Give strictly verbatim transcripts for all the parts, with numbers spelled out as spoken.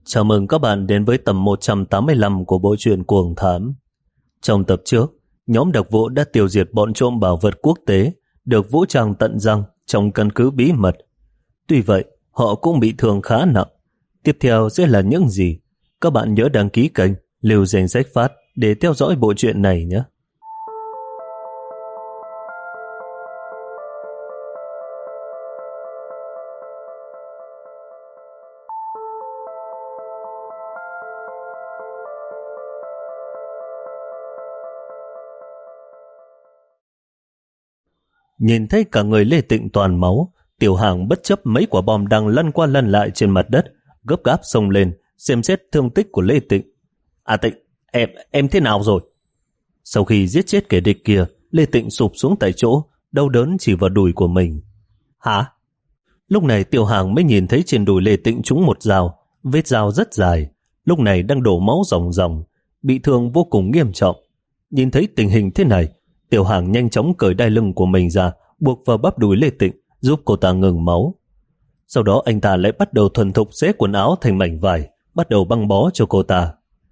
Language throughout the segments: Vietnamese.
Chào mừng các bạn đến với tập một trăm tám mươi lăm của bộ truyện Cuồng Thám. Trong tập trước, nhóm đặc vụ đã tiêu diệt bọn trộm bảo vật quốc tế được vũ trang tận răng trong căn cứ bí mật. Tuy vậy, họ cũng bị thương khá nặng. Tiếp theo sẽ là những gì? Các bạn nhớ đăng ký kênh, lưu danh sách phát để theo dõi bộ truyện này nhé. Nhìn thấy cả người Lê Tịnh toàn máu, Tiểu Hàng bất chấp mấy quả bom đang lăn qua lăn lại trên mặt đất, gấp gáp xông lên xem xét thương tích của Lê Tịnh. À Tịnh, em em thế nào rồi? Sau khi giết chết kẻ địch kia, Lê Tịnh sụp xuống tại chỗ, đau đớn chỉ vào đùi của mình. Hả? Lúc này Tiểu Hàng mới nhìn thấy trên đùi Lê Tịnh trúng một dao, vết dao rất dài, lúc này đang đổ máu ròng ròng, bị thương vô cùng nghiêm trọng. Nhìn thấy tình hình thế này, Tiểu Hàng nhanh chóng cởi đai lưng của mình ra, buộc vào bắp đùi Lê Tịnh, giúp cô ta ngừng máu. Sau đó anh ta lại bắt đầu thuần thục xé quần áo thành mảnh vải, bắt đầu băng bó cho cô ta.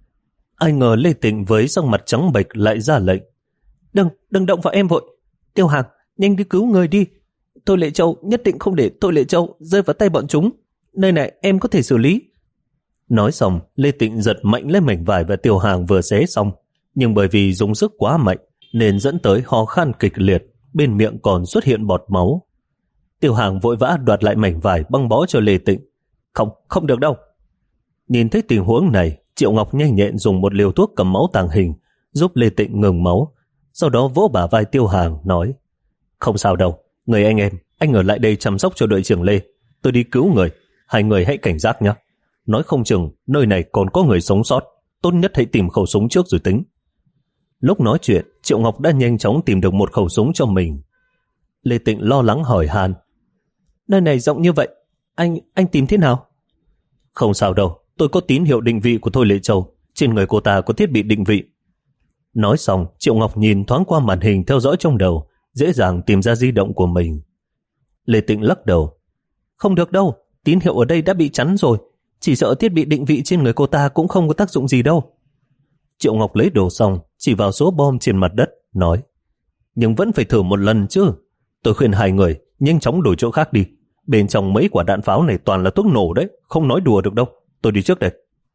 Ai ngờ Lê Tịnh với sắc mặt trắng bệch lại ra lệnh. Đừng, đừng động vào em vội. Tiểu Hàng, nhanh đi cứu người đi. Thôi Lệ Châu nhất định không để Thôi Lệ Châu rơi vào tay bọn chúng. Nơi này em có thể xử lý. Nói xong, Lê Tịnh giật mạnh lấy mảnh vải và Tiểu Hàng vừa xé xong. Nhưng bởi vì dùng sức quá mạnh, nên dẫn tới ho khan kịch liệt, bên miệng còn xuất hiện bọt máu. Tiểu Hàng vội vã đoạt lại mảnh vải băng bó cho Lê Tịnh. Không, không được đâu. Nhìn thấy tình huống này, Triệu Ngọc nhanh nhẹn dùng một liều thuốc cầm máu tàng hình, giúp Lê Tịnh ngừng máu. Sau đó vỗ bả vai Tiểu Hàng, nói: Không sao đâu, người anh em, anh ở lại đây chăm sóc cho đội trưởng Lê. Tôi đi cứu người, hai người hãy cảnh giác nhé. Nói không chừng, nơi này còn có người sống sót, tốt nhất hãy tìm khẩu súng trước rồi tính. Lúc nói chuyện, Triệu Ngọc đã nhanh chóng tìm được một khẩu súng cho mình. Lê Tịnh lo lắng hỏi han: Nơi này rộng như vậy, anh anh tìm thế nào? Không sao đâu, tôi có tín hiệu định vị của Thôi Lệ Châu, trên người cô ta có thiết bị định vị. Nói xong, Triệu Ngọc nhìn thoáng qua màn hình theo dõi trong đầu, dễ dàng tìm ra di động của mình. Lê Tịnh lắc đầu: Không được đâu, tín hiệu ở đây đã bị chắn rồi, chỉ sợ thiết bị định vị trên người cô ta cũng không có tác dụng gì đâu. Triệu Ngọc lấy đồ xong, chỉ vào số bom trên mặt đất, nói: Nhưng vẫn phải thử một lần chứ. Tôi khuyên hai người nhanh chóng đổi chỗ khác đi. Bên trong mấy quả đạn pháo này toàn là thuốc nổ đấy, không nói đùa được đâu. Tôi đi trước đây.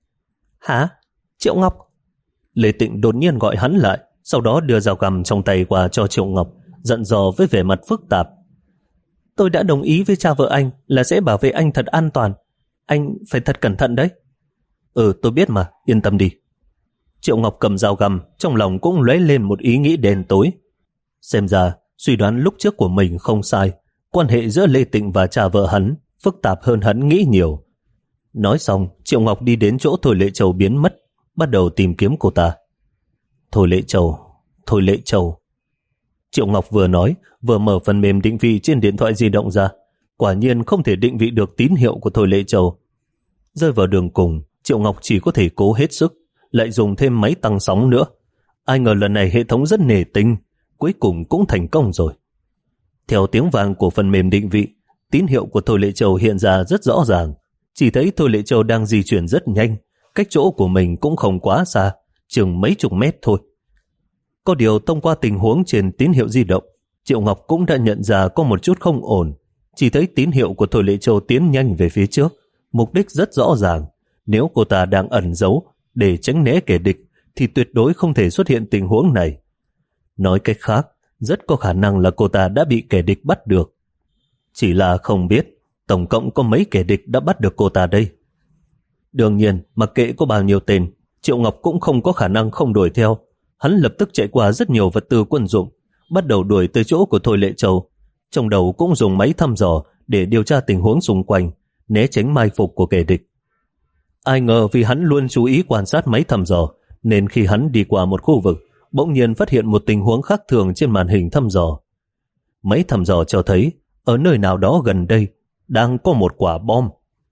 Hả? Triệu Ngọc? Lê Tịnh đột nhiên gọi hắn lại, sau đó đưa dao găm trong tay qua cho Triệu Ngọc, giận dò với vẻ mặt phức tạp. Tôi đã đồng ý với cha vợ anh là sẽ bảo vệ anh thật an toàn. Anh phải thật cẩn thận đấy. Ừ, tôi biết mà, yên tâm đi. Triệu Ngọc cầm dao găm, trong lòng cũng lóe lên một ý nghĩ đen tối. Xem ra, suy đoán lúc trước của mình không sai. Quan hệ giữa Lê Tịnh và cha vợ hắn phức tạp hơn hắn nghĩ nhiều. Nói xong, Triệu Ngọc đi đến chỗ Thôi Lệ Châu biến mất, bắt đầu tìm kiếm cô ta. Thôi Lệ Châu, Thôi Lệ Châu. Triệu Ngọc vừa nói, vừa mở phần mềm định vị trên điện thoại di động ra. Quả nhiên không thể định vị được tín hiệu của Thôi Lệ Châu. Rơi vào đường cùng, Triệu Ngọc chỉ có thể cố hết sức, lại dùng thêm máy tăng sóng nữa. Ai ngờ lần này hệ thống rất nể tình, cuối cùng cũng thành công rồi. Theo tiếng vang của phần mềm định vị, tín hiệu của Thôi Lệ Châu hiện ra rất rõ ràng. Chỉ thấy Thôi Lệ Châu đang di chuyển rất nhanh, cách chỗ của mình cũng không quá xa, chừng mấy chục mét thôi. Có điều thông qua tình huống trên tín hiệu di động, Triệu Ngọc cũng đã nhận ra có một chút không ổn. Chỉ thấy tín hiệu của Thôi Lệ Châu tiến nhanh về phía trước, mục đích rất rõ ràng. Nếu cô ta đang ẩn giấu để tránh né kẻ địch thì tuyệt đối không thể xuất hiện tình huống này. Nói cách khác, rất có khả năng là cô ta đã bị kẻ địch bắt được. Chỉ là không biết tổng cộng có mấy kẻ địch đã bắt được cô ta đây. Đương nhiên, mặc kệ có bao nhiêu tên, Triệu Ngọc cũng không có khả năng không đuổi theo. Hắn lập tức chạy qua rất nhiều vật tư quân dụng, bắt đầu đuổi tới chỗ của Thôi Lệ Châu. Trong đầu cũng dùng máy thăm dò để điều tra tình huống xung quanh, né tránh mai phục của kẻ địch. Ai ngờ vì hắn luôn chú ý quan sát máy thăm dò, nên khi hắn đi qua một khu vực, bỗng nhiên phát hiện một tình huống khác thường trên màn hình thăm dò. Máy thăm dò cho thấy, ở nơi nào đó gần đây, đang có một quả bom.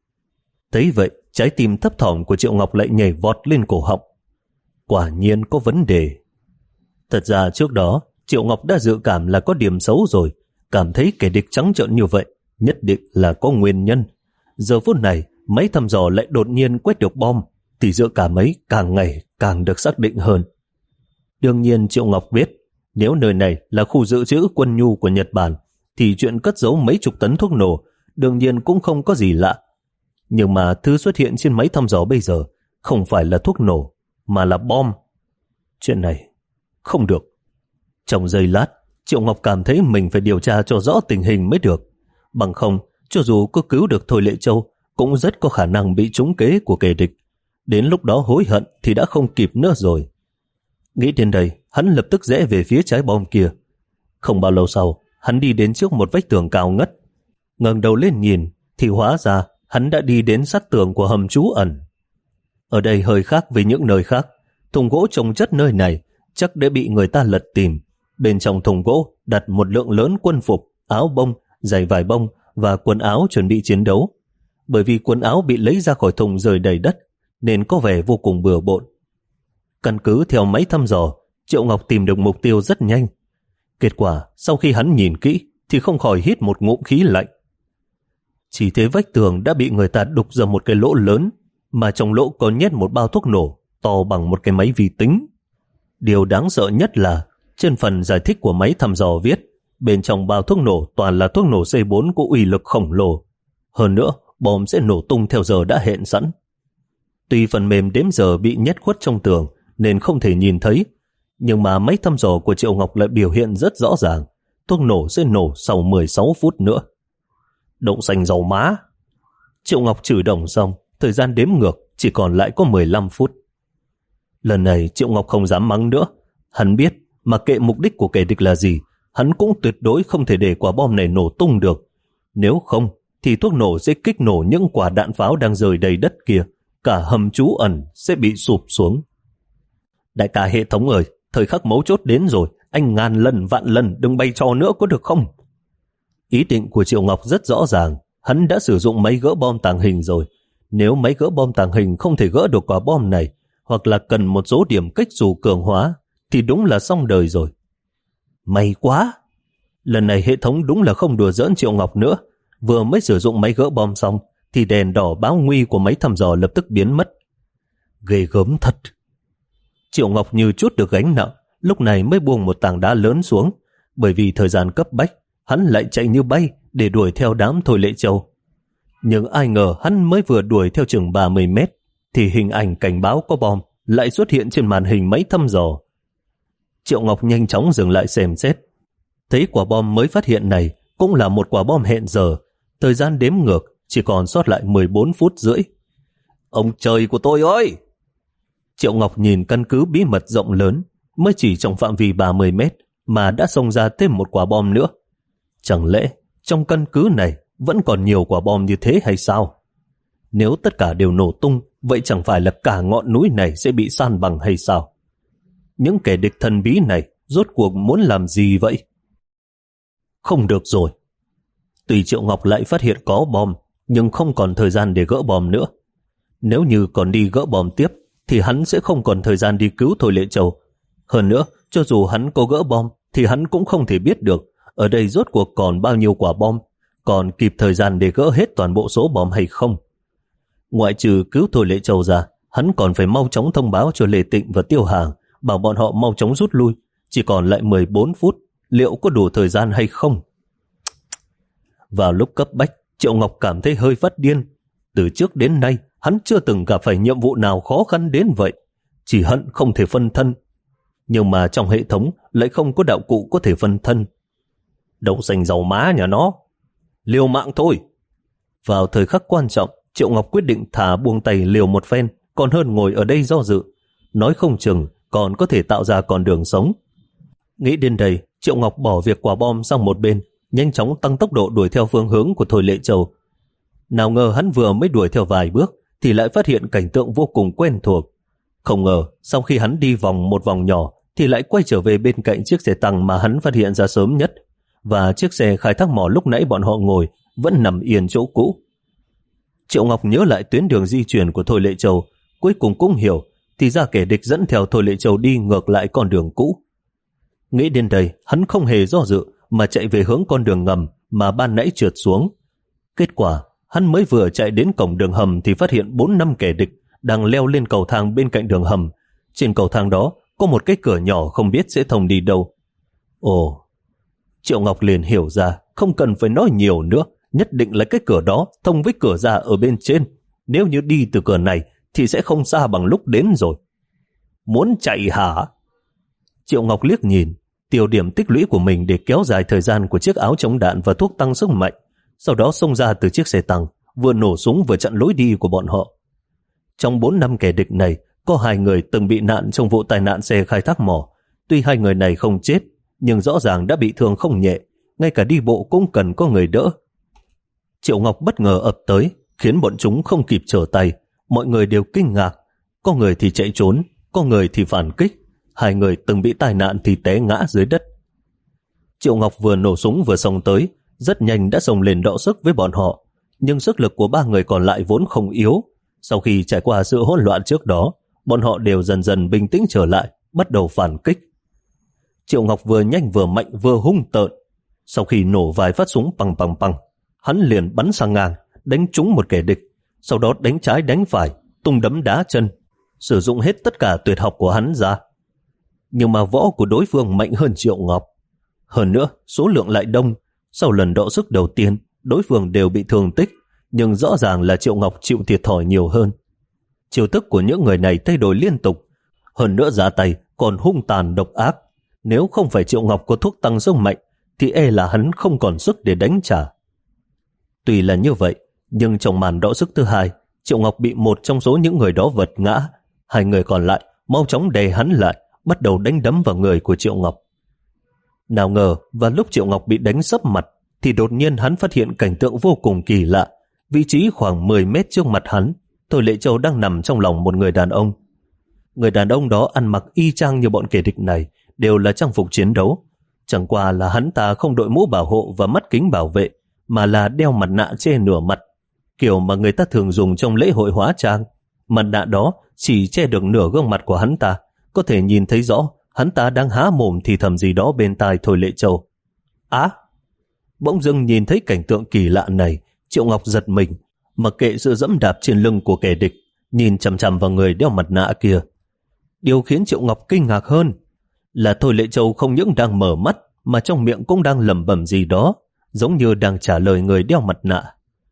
Thấy vậy, trái tim thấp thỏm của Triệu Ngọc lại nhảy vọt lên cổ họng. Quả nhiên có vấn đề. Thật ra trước đó, Triệu Ngọc đã dự cảm là có điểm xấu rồi, cảm thấy kẻ địch trắng trợn như vậy, nhất định là có nguyên nhân. Giờ phút này, máy thăm dò lại đột nhiên quét được bom, thì giữa cả mấy càng ngày càng được xác định hơn. Đương nhiên Triệu Ngọc biết, nếu nơi này là khu dự trữ quân nhu của Nhật Bản, thì chuyện cất giấu mấy chục tấn thuốc nổ đương nhiên cũng không có gì lạ. Nhưng mà thứ xuất hiện trên máy thăm dò bây giờ không phải là thuốc nổ, mà là bom. Chuyện này không được. Trong giây lát, Triệu Ngọc cảm thấy mình phải điều tra cho rõ tình hình mới được. Bằng không, cho dù có cứu được Thôi Lệ Châu, cũng rất có khả năng bị trúng kế của kẻ địch. Đến lúc đó hối hận thì đã không kịp nữa rồi. Nghĩ đến đây, hắn lập tức rẽ về phía trái bom kia. Không bao lâu sau, hắn đi đến trước một vách tường cao ngất. Ngẩng đầu lên nhìn, thì hóa ra hắn đã đi đến sát tường của hầm trú ẩn. Ở đây hơi khác với những nơi khác. Thùng gỗ trồng chất nơi này chắc đã bị người ta lật tìm. Bên trong thùng gỗ đặt một lượng lớn quân phục, áo bông, giày vải bông và quần áo chuẩn bị chiến đấu. Bởi vì quần áo bị lấy ra khỏi thùng rơi đầy đất, nên có vẻ vô cùng bừa bộn. Căn cứ theo máy thăm dò, Triệu Ngọc tìm được mục tiêu rất nhanh. Kết quả, sau khi hắn nhìn kỹ, thì không khỏi hít một ngụm khí lạnh. Chỉ thấy vách tường đã bị người ta đục ra một cái lỗ lớn, mà trong lỗ có nhét một bao thuốc nổ to bằng một cái máy vi tính. Điều đáng sợ nhất là trên phần giải thích của máy thăm dò viết, bên trong bao thuốc nổ toàn là thuốc nổ C bốn có uy lực khổng lồ. Hơn nữa, bom sẽ nổ tung theo giờ đã hẹn sẵn. Tuy phần mềm đếm giờ bị nhét khuất trong tường nên không thể nhìn thấy, nhưng mà máy thăm dò của Triệu Ngọc lại biểu hiện rất rõ ràng. Thuốc nổ sẽ nổ sau mười sáu phút nữa. Đậu xanh dầu má. Triệu Ngọc chửi đồng xong, thời gian đếm ngược chỉ còn lại có mười lăm phút. Lần này Triệu Ngọc không dám mắng nữa. Hắn biết, mà kệ mục đích của kẻ địch là gì, hắn cũng tuyệt đối không thể để quả bom này nổ tung được. Nếu không, thì thuốc nổ sẽ kích nổ những quả đạn pháo đang rơi đầy đất kia. Cả hầm trú ẩn sẽ bị sụp xuống. Đại ca hệ thống ơi, thời khắc mấu chốt đến rồi, anh ngàn lần vạn lần đừng bay trò nữa có được không? Ý định của Triệu Ngọc rất rõ ràng, hắn đã sử dụng máy gỡ bom tàng hình rồi. Nếu máy gỡ bom tàng hình không thể gỡ được quả bom này, hoặc là cần một số điểm kích dù cường hóa, thì đúng là xong đời rồi. May quá! Lần này hệ thống đúng là không đùa giỡn Triệu Ngọc nữa. Vừa mới sử dụng máy gỡ bom xong, thì đèn đỏ báo nguy của máy thăm dò lập tức biến mất. Ghê gớm thật! Triệu Ngọc như chút được gánh nặng, lúc này mới buông một tảng đá lớn xuống, bởi vì thời gian cấp bách, hắn lại chạy như bay để đuổi theo đám Thôi Lệ Châu. Nhưng ai ngờ hắn mới vừa đuổi theo chừng ba mươi mét, thì hình ảnh cảnh báo có bom lại xuất hiện trên màn hình máy thăm dò. Triệu Ngọc nhanh chóng dừng lại xem xét. Thấy quả bom mới phát hiện này cũng là một quả bom hẹn giờ, thời gian đếm ngược chỉ còn sót lại mười bốn phút rưỡi. Ông trời của tôi ơi! Triệu Ngọc nhìn căn cứ bí mật rộng lớn, mới chỉ trong phạm vi ba mươi mét mà đã xông ra thêm một quả bom nữa. Chẳng lẽ trong căn cứ này vẫn còn nhiều quả bom như thế hay sao? Nếu tất cả đều nổ tung, vậy chẳng phải là cả ngọn núi này sẽ bị san bằng hay sao? Những kẻ địch thần bí này rốt cuộc muốn làm gì vậy? Không được rồi. Tuy Triệu Ngọc lại phát hiện có bom, nhưng không còn thời gian để gỡ bom nữa. Nếu như còn đi gỡ bom tiếp, thì hắn sẽ không còn thời gian đi cứu Thôi Lệ Châu. Hơn nữa, cho dù hắn có gỡ bom, thì hắn cũng không thể biết được ở đây rốt cuộc còn bao nhiêu quả bom, còn kịp thời gian để gỡ hết toàn bộ số bom hay không. Ngoại trừ cứu Thôi Lệ Châu ra, hắn còn phải mau chóng thông báo cho Lê Tịnh và Tiêu Hàng, bảo bọn họ mau chóng rút lui. Chỉ còn lại mười bốn phút, liệu có đủ thời gian hay không? Vào lúc cấp bách, Triệu Ngọc cảm thấy hơi phát điên. Từ trước đến nay, hắn chưa từng gặp phải nhiệm vụ nào khó khăn đến vậy. Chỉ hận không thể phân thân. Nhưng mà trong hệ thống lại không có đạo cụ có thể phân thân. Đậu xanh dầu má nhà nó. Liều mạng thôi. Vào thời khắc quan trọng, Triệu Ngọc quyết định thả buông tay liều một phen, còn hơn ngồi ở đây do dự. Nói không chừng còn có thể tạo ra con đường sống. Nghĩ đến đây, Triệu Ngọc bỏ việc quả bom sang một bên, nhanh chóng tăng tốc độ đuổi theo phương hướng của Thôi Lệ Châu. Nào ngờ hắn vừa mới đuổi theo vài bước thì lại phát hiện cảnh tượng vô cùng quen thuộc. Không ngờ sau khi hắn đi vòng một vòng nhỏ thì lại quay trở về bên cạnh chiếc xe tăng mà hắn phát hiện ra sớm nhất, và chiếc xe khai thác mỏ lúc nãy bọn họ ngồi vẫn nằm yên chỗ cũ. Triệu Ngọc nhớ lại tuyến đường di chuyển của Thôi Lệ Châu, cuối cùng cũng hiểu thì ra kẻ địch dẫn theo Thôi Lệ Châu đi ngược lại con đường cũ. Nghĩ đến đây, hắn không hề do dự mà chạy về hướng con đường ngầm mà ban nãy trượt xuống. Kết quả, Hắn mới vừa chạy đến cổng đường hầm thì phát hiện bốn năm kẻ địch đang leo lên cầu thang bên cạnh đường hầm. Trên cầu thang đó có một cái cửa nhỏ không biết sẽ thông đi đâu. Ồ, Triệu Ngọc liền hiểu ra, không cần phải nói nhiều nữa, nhất định là cái cửa đó thông với cửa ra ở bên trên. Nếu như đi từ cửa này thì sẽ không xa bằng lúc đến rồi. Muốn chạy hả? Triệu Ngọc liếc nhìn tiêu điểm tích lũy của mình để kéo dài thời gian của chiếc áo chống đạn và thuốc tăng sức mạnh, sau đó xông ra từ chiếc xe tăng, vừa nổ súng vừa chặn lối đi của bọn họ. Trong bốn năm kẻ địch này, có hai người từng bị nạn trong vụ tai nạn xe khai thác mỏ. Tuy hai người này không chết, nhưng rõ ràng đã bị thương không nhẹ, ngay cả đi bộ cũng cần có người đỡ. Triệu Ngọc bất ngờ ập tới, khiến bọn chúng không kịp trở tay. Mọi người đều kinh ngạc, có người thì chạy trốn, có người thì phản kích. Hai người từng bị tai nạn thì té ngã dưới đất. Triệu Ngọc vừa nổ súng vừa xông tới, rất nhanh đã xông lên đọ sức với bọn họ. Nhưng sức lực của ba người còn lại vốn không yếu. Sau khi trải qua sự hỗn loạn trước đó, bọn họ đều dần dần bình tĩnh trở lại, bắt đầu phản kích. Triệu Ngọc vừa nhanh vừa mạnh vừa hung tợn. Sau khi nổ vài phát súng pằng pằng pằng, hắn liền bắn sang ngang, đánh trúng một kẻ địch, sau đó đánh trái đánh phải, tung đấm đá chân, sử dụng hết tất cả tuyệt học của hắn ra. Nhưng mà võ của đối phương mạnh hơn Triệu Ngọc. Hơn nữa, số lượng lại đông. Sau lần đọ sức đầu tiên, đối phương đều bị thương tích, nhưng rõ ràng là Triệu Ngọc chịu thiệt thòi nhiều hơn. Chiêu thức của những người này thay đổi liên tục, hơn nữa ra tay còn hung tàn độc ác. Nếu không phải Triệu Ngọc có thuốc tăng sức mạnh, thì e là hắn không còn sức để đánh trả. Tuy là như vậy, nhưng trong màn đọ sức thứ hai, Triệu Ngọc bị một trong số những người đó vật ngã. Hai người còn lại mau chóng đè hắn lại, bắt đầu đánh đấm vào người của Triệu Ngọc. Nào ngờ, vào lúc Triệu Ngọc bị đánh sấp mặt, thì đột nhiên hắn phát hiện cảnh tượng vô cùng kỳ lạ. Vị trí khoảng mười mét trước mặt hắn, Thôi Lệ Châu đang nằm trong lòng một người đàn ông. Người đàn ông đó ăn mặc y chang như bọn kẻ địch này, đều là trang phục chiến đấu. Chẳng qua là hắn ta không đội mũ bảo hộ và mắt kính bảo vệ, mà là đeo mặt nạ che nửa mặt, kiểu mà người ta thường dùng trong lễ hội hóa trang. Mặt nạ đó chỉ che được nửa gương mặt của hắn ta, có thể nhìn thấy rõ hắn ta đang há mồm thì thầm gì đó bên tai Thôi Lệ Châu. Á! Bỗng dưng nhìn thấy cảnh tượng kỳ lạ này, Triệu Ngọc giật mình, mặc kệ sự dẫm đạp trên lưng của kẻ địch, nhìn chằm chằm vào người đeo mặt nạ kia. Điều khiến Triệu Ngọc kinh ngạc hơn là Thôi Lệ Châu không những đang mở mắt, mà trong miệng cũng đang lẩm bẩm gì đó, giống như đang trả lời người đeo mặt nạ.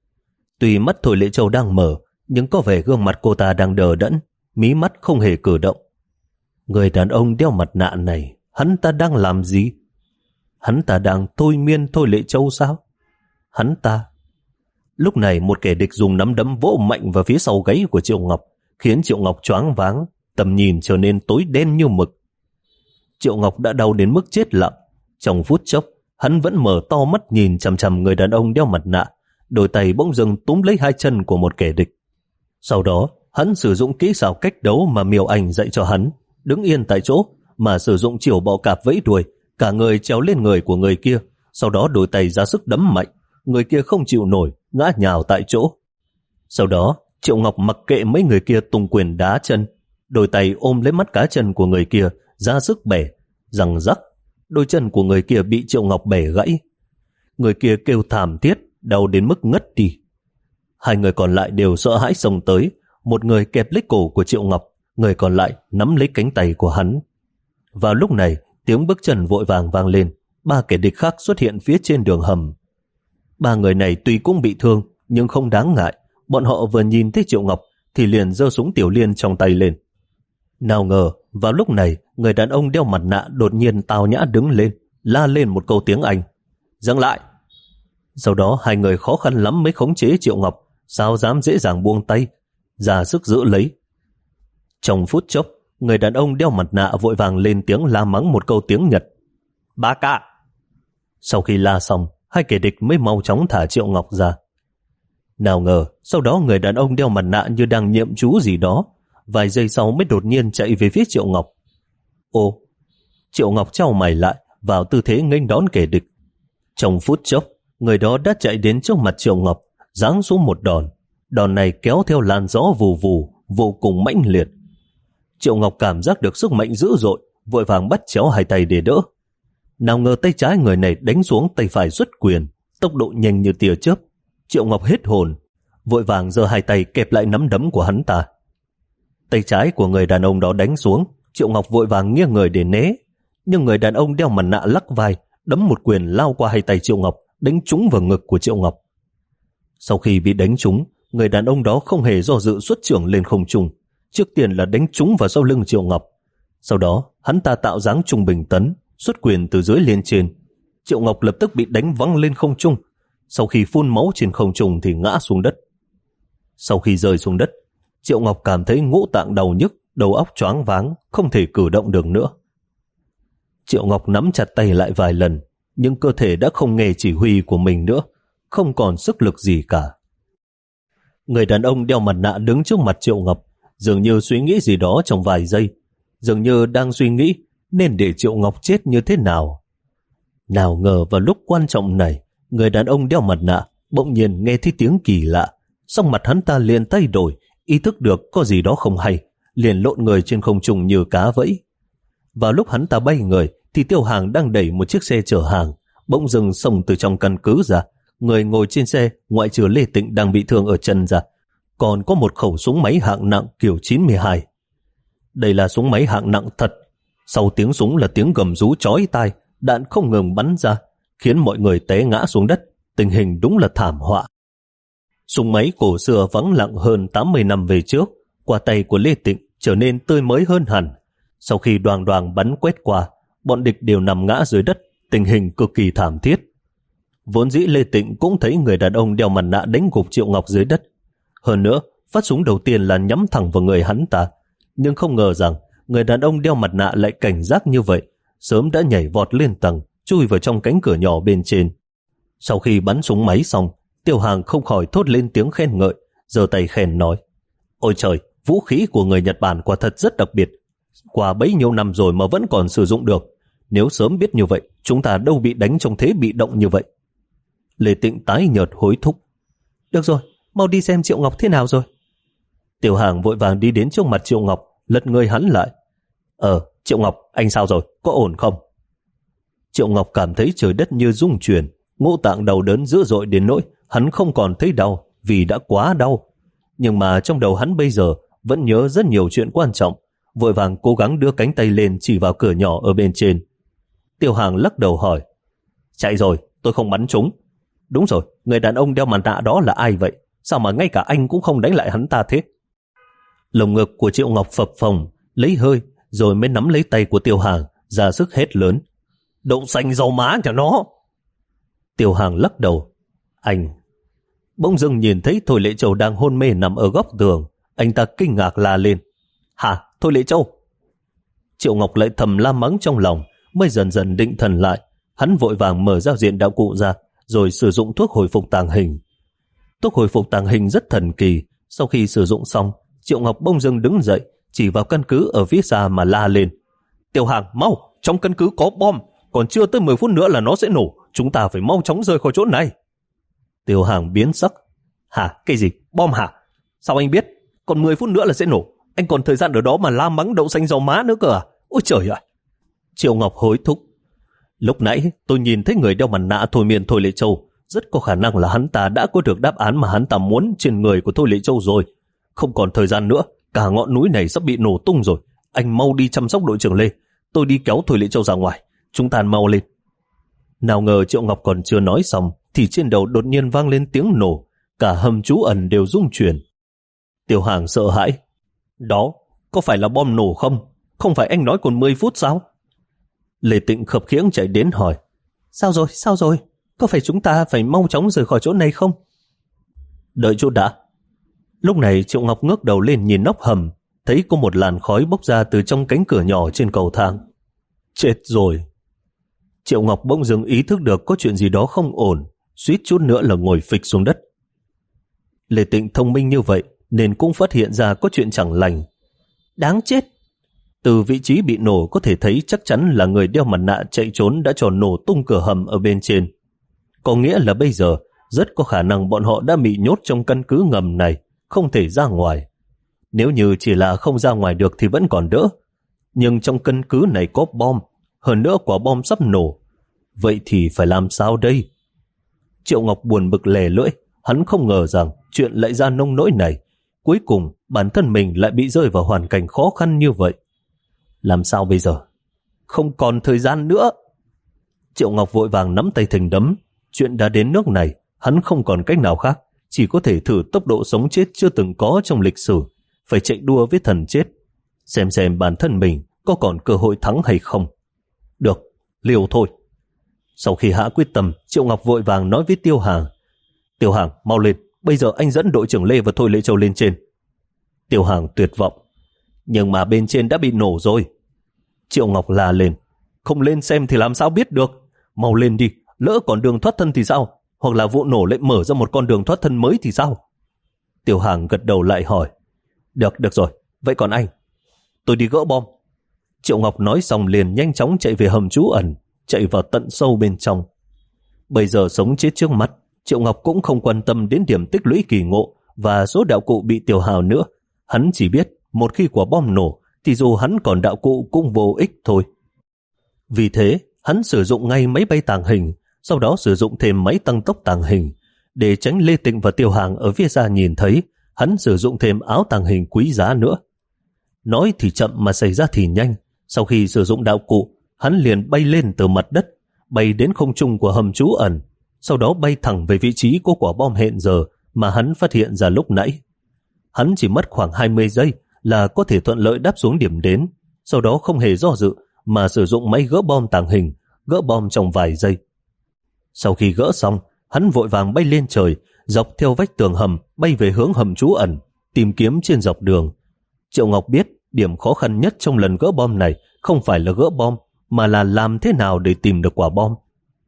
Tuy mắt Thôi Lệ Châu đang mở, nhưng có vẻ gương mặt cô ta đang đờ đẫn, mí mắt không hề cử động. Người đàn ông đeo mặt nạ này, hắn ta đang làm gì? Hắn ta đang thôi miên Thôi Lệ Châu sao? Hắn ta... Lúc này một kẻ địch dùng nắm đấm vỗ mạnh vào phía sau gáy của Triệu Ngọc, khiến Triệu Ngọc choáng váng, tầm nhìn trở nên tối đen như mực. Triệu Ngọc đã đau đến mức chết lặng. Trong phút chốc, hắn vẫn mở to mắt nhìn chằm chằm người đàn ông đeo mặt nạ, đôi tay bỗng dưng túm lấy hai chân của một kẻ địch. Sau đó, hắn sử dụng kỹ xảo cách đấu mà Miêu Anh dạy cho hắn, đứng yên tại chỗ mà sử dụng chiều bọ cạp vẫy đuôi, cả người trèo lên người của người kia, sau đó đôi tay ra sức đấm mạnh. Người kia không chịu nổi, ngã nhào tại chỗ. Sau đó, Triệu Ngọc mặc kệ mấy người kia tung quyền đá chân, đôi tay ôm lấy mắt cá chân của người kia, ra sức bẻ, răng rắc. Đôi chân của người kia bị Triệu Ngọc bẻ gãy. Người kia kêu thảm thiết, đau đến mức ngất đi. Hai người còn lại đều sợ hãi xông tới, một người kẹp lấy cổ của Triệu Ngọc, người còn lại nắm lấy cánh tay của hắn. Vào lúc này, tiếng bước chân vội vàng vang lên, ba kẻ địch khác xuất hiện phía trên đường hầm. Ba người này tuy cũng bị thương, nhưng không đáng ngại. Bọn họ vừa nhìn thấy Triệu Ngọc thì liền giơ súng tiểu liên trong tay lên. Nào ngờ, vào lúc này, người đàn ông đeo mặt nạ đột nhiên tao nhã đứng lên, la lên một câu tiếng Anh. Dừng lại! Sau đó hai người khó khăn lắm mới khống chế Triệu Ngọc, sao dám dễ dàng buông tay, ra sức giữ lấy. Trong phút chốc, người đàn ông đeo mặt nạ vội vàng lên tiếng la mắng một câu tiếng Nhật. Ba ca! Sau khi la xong, hai kẻ địch mới mau chóng thả Triệu Ngọc ra. Nào ngờ, sau đó người đàn ông đeo mặt nạ như đang niệm chú gì đó, vài giây sau mới đột nhiên chạy về phía Triệu Ngọc. Ô! Triệu Ngọc chau mày lại, vào tư thế nghênh đón kẻ địch. Trong phút chốc, người đó đã chạy đến trước mặt Triệu Ngọc, giáng xuống một đòn. Đòn này kéo theo làn gió vù vù, vô cùng mãnh liệt. Triệu Ngọc cảm giác được sức mạnh dữ dội, vội vàng bắt chéo hai tay để đỡ. Nào ngờ tay trái người này đánh xuống tay phải xuất quyền, tốc độ nhanh như tia chớp. Triệu Ngọc hết hồn, vội vàng giơ hai tay kẹp lại nắm đấm của hắn ta. Tay trái của người đàn ông đó đánh xuống, Triệu Ngọc vội vàng nghiêng người để né, nhưng người đàn ông đeo mặt nạ lắc vai, đấm một quyền lao qua hai tay Triệu Ngọc, đánh trúng vào ngực của Triệu Ngọc. Sau khi bị đánh trúng, người đàn ông đó không hề do dự xuất chưởng lên không trung, trước tiên là đánh trúng vào sau lưng Triệu Ngọc. Sau đó, hắn ta tạo dáng trung bình tấn, xuất quyền từ dưới lên trên. Triệu Ngọc lập tức bị đánh văng lên không trung, sau khi phun máu trên không trung thì ngã xuống đất. Sau khi rơi xuống đất, Triệu Ngọc cảm thấy ngũ tạng đau nhức, đầu óc choáng váng, không thể cử động được nữa. Triệu Ngọc nắm chặt tay lại vài lần, nhưng cơ thể đã không nghe chỉ huy của mình nữa, không còn sức lực gì cả. Người đàn ông đeo mặt nạ đứng trước mặt Triệu Ngọc, dường như suy nghĩ gì đó trong vài giây, dường như đang suy nghĩ nên để Triệu Ngọc chết như thế nào. Nào ngờ vào lúc quan trọng này, người đàn ông đeo mặt nạ bỗng nhiên nghe thấy tiếng kỳ lạ, sắc mặt hắn ta liền thay đổi, ý thức được có gì đó không hay, liền lộn người trên không trung như cá vẫy. Vào lúc hắn ta bay người thì Tiêu Hàng đang đẩy một chiếc xe chở hàng, bỗng dừng xông từ trong căn cứ ra. Người ngồi trên xe ngoại trừ Lê Tịnh đang bị thương ở chân ra, còn có một khẩu súng máy hạng nặng kiểu chín mươi hai. Đây là súng máy hạng nặng thật. Sau tiếng súng là tiếng gầm rú chói tai, đạn không ngừng bắn ra, khiến mọi người té ngã xuống đất. Tình hình đúng là thảm họa. Súng máy cổ xưa vắng lặng hơn tám mươi năm về trước, qua tay của Lê Tịnh trở nên tươi mới hơn hẳn. Sau khi đoàng đoàng bắn quét qua, bọn địch đều nằm ngã dưới đất, tình hình cực kỳ thảm thiết. Vốn dĩ Lê Tịnh cũng thấy người đàn ông đeo mặt nạ đánh gục Triệu Ngọc dưới đất. Hơn nữa, phát súng đầu tiên là nhắm thẳng vào người hắn ta, nhưng không ngờ rằng người đàn ông đeo mặt nạ lại cảnh giác như vậy, sớm đã nhảy vọt lên tầng, chui vào trong cánh cửa nhỏ bên trên. Sau khi bắn súng máy xong, Tiêu Hàng không khỏi thốt lên tiếng khen ngợi, giơ tay khen nói: Ôi trời, vũ khí của người Nhật Bản quả thật rất đặc biệt, qua bấy nhiêu năm rồi mà vẫn còn sử dụng được. Nếu sớm biết như vậy, chúng ta đâu bị đánh trong thế bị động như vậy. Lê Tịnh tái nhợt hối thúc: Được rồi, mau đi xem Triệu Ngọc thế nào rồi. Tiêu Hàng vội vàng đi đến trước mặt Triệu Ngọc, lật người hắn lại. Ờ, Triệu Ngọc, anh sao rồi, có ổn không? Triệu Ngọc cảm thấy trời đất như rung chuyển, ngũ tạng đau đớn dữ dội đến nỗi hắn không còn thấy đau vì đã quá đau. Nhưng mà trong đầu hắn bây giờ vẫn nhớ rất nhiều chuyện quan trọng, vội vàng cố gắng đưa cánh tay lên chỉ vào cửa nhỏ ở bên trên. Tiêu Hàng lắc đầu hỏi: Chạy rồi, tôi không bắn trúng. Đúng rồi, người đàn ông đeo mặt nạ đó là ai vậy? Sao mà ngay cả anh cũng không đánh lại hắn ta thế? Lồng ngực của Triệu Ngọc phập phồng, lấy hơi, rồi mới nắm lấy tay của Tiêu Hàng, ra sức hét lớn: Đậu xanh rau má cho nó! Tiêu Hàng lắc đầu: Anh... Bỗng dưng nhìn thấy Thôi Lệ Châu đang hôn mê nằm ở góc tường, anh ta kinh ngạc la lên: Hả, Thôi Lệ Châu? Triệu Ngọc lại thầm la mắng trong lòng, mới dần dần định thần lại. Hắn vội vàng mở giao diện đạo cụ ra, rồi sử dụng thuốc hồi phục tàng hình. Thuốc hồi phục tàng hình rất thần kỳ. Sau khi sử dụng xong, Triệu Ngọc bỗng dưng đứng dậy, chỉ vào căn cứ ở phía xa mà la lên: Tiêu Hàng, mau, trong căn cứ có bom, còn chưa tới mười phút nữa là nó sẽ nổ, chúng ta phải mau chóng rời khỏi chỗ này. Tiêu Hàng biến sắc: Hả, cái gì, bom hả? Sao anh biết? Còn mười phút nữa là sẽ nổ, anh còn thời gian ở đó mà la mắng đậu xanh rau má nữa cơ à? Ôi trời ạ! Triệu Ngọc hối thúc: Lúc nãy tôi nhìn thấy người đeo mặt nạ thôi miên Thôi Lệ Châu, rất có khả năng là hắn ta đã có được đáp án mà hắn ta muốn trên người của Thôi Lệ Châu rồi. Không còn thời gian nữa, cả ngọn núi này sắp bị nổ tung rồi. Anh mau đi chăm sóc đội trưởng Lê, tôi đi kéo Thôi Lệ Châu ra ngoài, chúng ta mau lên. Nào ngờ Triệu Ngọc còn chưa nói xong thì trên đầu đột nhiên vang lên tiếng nổ, cả hầm trú ẩn đều rung chuyển. Tiêu Hàng sợ hãi: Đó, có phải là bom nổ không? Không phải anh nói còn mười phút sao? Lê Tịnh khập khiễng chạy đến hỏi: Sao rồi, sao rồi? Có phải chúng ta phải mau chóng rời khỏi chỗ này không? Đợi chút đã. Lúc này Triệu Ngọc ngước đầu lên nhìn nóc hầm, thấy có một làn khói bốc ra từ trong cánh cửa nhỏ trên cầu thang. Chết rồi! Triệu Ngọc bỗng dưng ý thức được có chuyện gì đó không ổn, suýt chút nữa là ngồi phịch xuống đất. Lê Tịnh thông minh như vậy nên cũng phát hiện ra có chuyện chẳng lành. Đáng chết! Từ vị trí bị nổ có thể thấy chắc chắn là người đeo mặt nạ chạy trốn đã cho nổ tung cửa hầm ở bên trên. Có nghĩa là bây giờ rất có khả năng bọn họ đã bị nhốt trong căn cứ ngầm này, không thể ra ngoài. Nếu như chỉ là không ra ngoài được thì vẫn còn đỡ. Nhưng trong căn cứ này có bom, hơn nữa quả bom sắp nổ. Vậy thì phải làm sao đây? Triệu Ngọc buồn bực lè lưỡi, Hắn không ngờ rằng chuyện lại ra nông nỗi này. Cuối cùng bản thân mình lại bị rơi vào hoàn cảnh khó khăn như vậy. Làm sao bây giờ? Không còn thời gian nữa. Triệu Ngọc vội vàng nắm tay thành đấm. Chuyện đã đến nước này, hắn không còn cách nào khác, chỉ có thể thử tốc độ sống chết chưa từng có trong lịch sử, phải chạy đua với thần chết, xem xem bản thân mình có còn cơ hội thắng hay không. Được, liều thôi. Sau khi hạ quyết tâm, Triệu Ngọc vội vàng nói với Tiêu Hàng: Tiêu Hàng, mau lên, bây giờ anh dẫn đội trưởng Lê và Thôi Lệ Châu lên trên. Tiêu Hàng tuyệt vọng: Nhưng mà bên trên đã bị nổ rồi. Triệu Ngọc la lên: Không lên xem thì làm sao biết được, mau lên đi, lỡ còn đường thoát thân thì sao, hoặc là vụ nổ lại mở ra một con đường thoát thân mới thì sao? Tiêu Hàng gật đầu lại hỏi: Được, được rồi, vậy còn anh? Tôi đi gỡ bom. Triệu Ngọc nói xong liền nhanh chóng chạy về hầm trú ẩn, chạy vào tận sâu bên trong. Bây giờ sống chết trước mắt, Triệu Ngọc cũng không quan tâm đến điểm tích lũy kỳ ngộ và số đạo cụ bị tiêu hao nữa. Hắn chỉ biết một khi quả bom nổ thì dù hắn còn đạo cụ cũng vô ích thôi. Vì thế, hắn sử dụng ngay máy bay tàng hình, sau đó sử dụng thêm máy tăng tốc tàng hình. Để tránh Lê Tịnh và Tiêu Hàng ở phía xa nhìn thấy, hắn sử dụng thêm áo tàng hình quý giá nữa. Nói thì chậm mà xảy ra thì nhanh. Sau khi sử dụng đạo cụ, hắn liền bay lên từ mặt đất, bay đến không trung của hầm trú ẩn, sau đó bay thẳng về vị trí của quả bom hẹn giờ mà hắn phát hiện ra lúc nãy. Hắn chỉ mất khoảng hai mươi giây là có thể thuận lợi đáp xuống điểm đến, sau đó không hề do dự mà sử dụng máy gỡ bom tàng hình, gỡ bom trong vài giây. Sau khi gỡ xong, hắn vội vàng bay lên trời, dọc theo vách tường hầm bay về hướng hầm trú ẩn, tìm kiếm trên dọc đường. Triệu Ngọc biết điểm khó khăn nhất trong lần gỡ bom này không phải là gỡ bom, mà là làm thế nào để tìm được quả bom.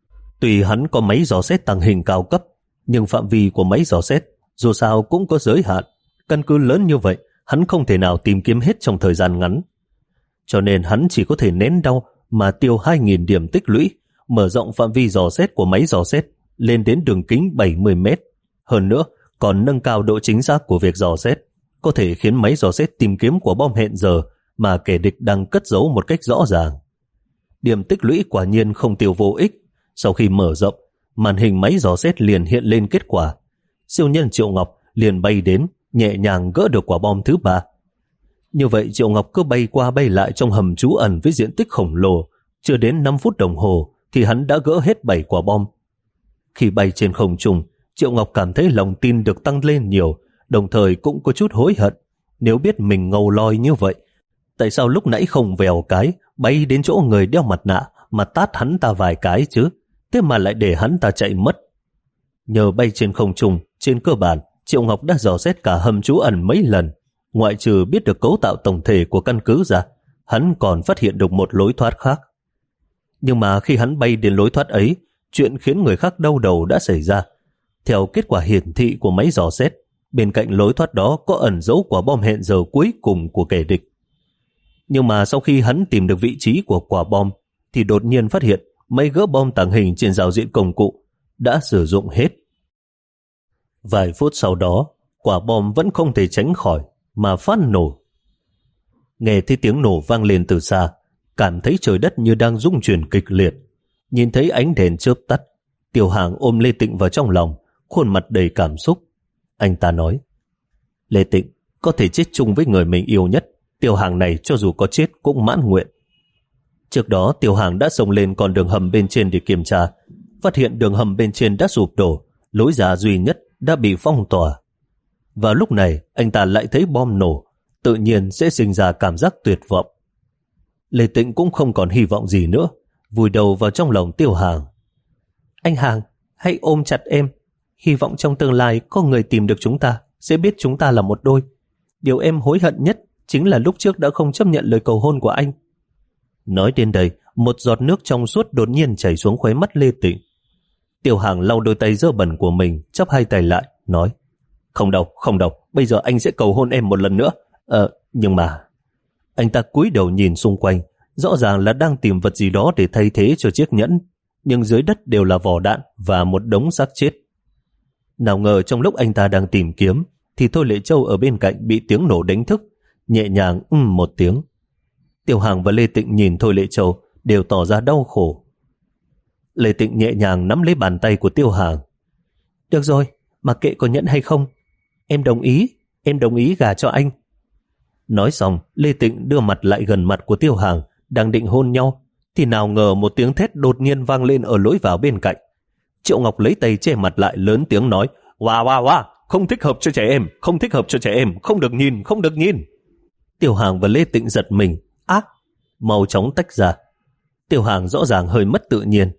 Tuy hắn có máy dò xét tàng hình cao cấp, nhưng phạm vi của máy dò xét dù sao cũng có giới hạn. Căn cứ lớn như vậy, hắn không thể nào tìm kiếm hết trong thời gian ngắn. Cho nên hắn chỉ có thể nén đau mà tiêu hai nghìn điểm tích lũy, mở rộng phạm vi dò xét của máy dò xét lên đến đường kính bảy mươi mét. Hơn nữa, còn nâng cao độ chính xác của việc dò xét, có thể khiến máy dò xét tìm kiếm quả bom hẹn giờ mà kẻ địch đang cất giấu một cách rõ ràng. Điểm tích lũy quả nhiên không tiêu vô ích. Sau khi mở rộng, màn hình máy dò xét liền hiện lên kết quả. Siêu nhân Triệu Ngọc liền bay đến, nhẹ nhàng gỡ được quả bom thứ ba. Như vậy Triệu Ngọc cứ bay qua bay lại trong hầm trú ẩn với diện tích khổng lồ. Chưa đến năm phút đồng hồ thì hắn đã gỡ hết bảy quả bom. Khi bay trên không trung, Triệu Ngọc cảm thấy lòng tin được tăng lên nhiều, đồng thời cũng có chút hối hận. Nếu biết mình ngầu loi như vậy, tại sao lúc nãy không vèo cái bay đến chỗ người đeo mặt nạ mà tát hắn ta vài cái chứ, thế mà lại để hắn ta chạy mất. Nhờ bay trên không trung, trên cơ bản Triệu Ngọc đã dò xét cả hầm trú ẩn mấy lần. Ngoại trừ biết được cấu tạo tổng thể của căn cứ ra, hắn còn phát hiện được một lối thoát khác. Nhưng mà khi hắn bay đến lối thoát ấy, chuyện khiến người khác đau đầu đã xảy ra. Theo kết quả hiển thị của máy dò xét, bên cạnh lối thoát đó có ẩn dấu quả bom hẹn giờ cuối cùng của kẻ địch. Nhưng mà sau khi hắn tìm được vị trí của quả bom, thì đột nhiên phát hiện máy gỡ bom tàng hình trên giao diện công cụ đã sử dụng hết. Vài phút sau đó, quả bom vẫn không thể tránh khỏi mà phát nổ. Nghe thấy tiếng nổ vang lên từ xa, cảm thấy trời đất như đang rung chuyển kịch liệt. Nhìn thấy ánh đèn chớp tắt, Tiêu Hàng ôm Lê Tịnh vào trong lòng, khuôn mặt đầy cảm xúc. Anh ta nói: Lê Tịnh, có thể chết chung với người mình yêu nhất, Tiêu Hàng này cho dù có chết cũng mãn nguyện. Trước đó Tiêu Hàng đã xông lên con đường hầm bên trên để kiểm tra, phát hiện đường hầm bên trên đã sụp đổ, lối ra duy nhất đã bị phong tỏa. Và lúc này anh ta lại thấy bom nổ, tự nhiên sẽ sinh ra cảm giác tuyệt vọng. Lê Tịnh cũng không còn hy vọng gì nữa, vùi đầu vào trong lòng Tiêu Hàng. Anh Hàng, hãy ôm chặt em, hy vọng trong tương lai có người tìm được chúng ta, sẽ biết chúng ta là một đôi. Điều em hối hận nhất chính là lúc trước đã không chấp nhận lời cầu hôn của anh. Nói đến đây, một giọt nước trong suốt đột nhiên chảy xuống khóe mắt Lê Tịnh. Tiêu Hàng lau đôi tay dơ bẩn của mình, chắp hai tay lại, nói: Không đâu, không đâu, bây giờ anh sẽ cầu hôn em một lần nữa. Ờ, nhưng mà... Anh ta cúi đầu nhìn xung quanh, rõ ràng là đang tìm vật gì đó để thay thế cho chiếc nhẫn, nhưng dưới đất đều là vỏ đạn và một đống xác chết. Nào ngờ trong lúc anh ta đang tìm kiếm, thì Thôi Lệ Châu ở bên cạnh bị tiếng nổ đánh thức, nhẹ nhàng ừm một tiếng. Tiêu Hàng và Lê Tịnh nhìn Thôi Lệ Châu đều tỏ ra đau khổ. Lê Tịnh nhẹ nhàng nắm lấy bàn tay của Tiêu Hàng. Được rồi, mặc kệ có nhẫn hay không. Em đồng ý, em đồng ý gả cho anh. Nói xong, Lê Tịnh đưa mặt lại gần mặt của Tiêu Hàng, đang định hôn nhau, thì nào ngờ một tiếng thét đột nhiên vang lên ở lối vào bên cạnh. Triệu Ngọc lấy tay che mặt lại, lớn tiếng nói, wow wow wow, không thích hợp cho trẻ em, không thích hợp cho trẻ em, không được nhìn, không được nhìn. Tiêu Hàng và Lê Tịnh giật mình, ác, mau chóng tách ra. Tiêu Hàng rõ ràng hơi mất tự nhiên.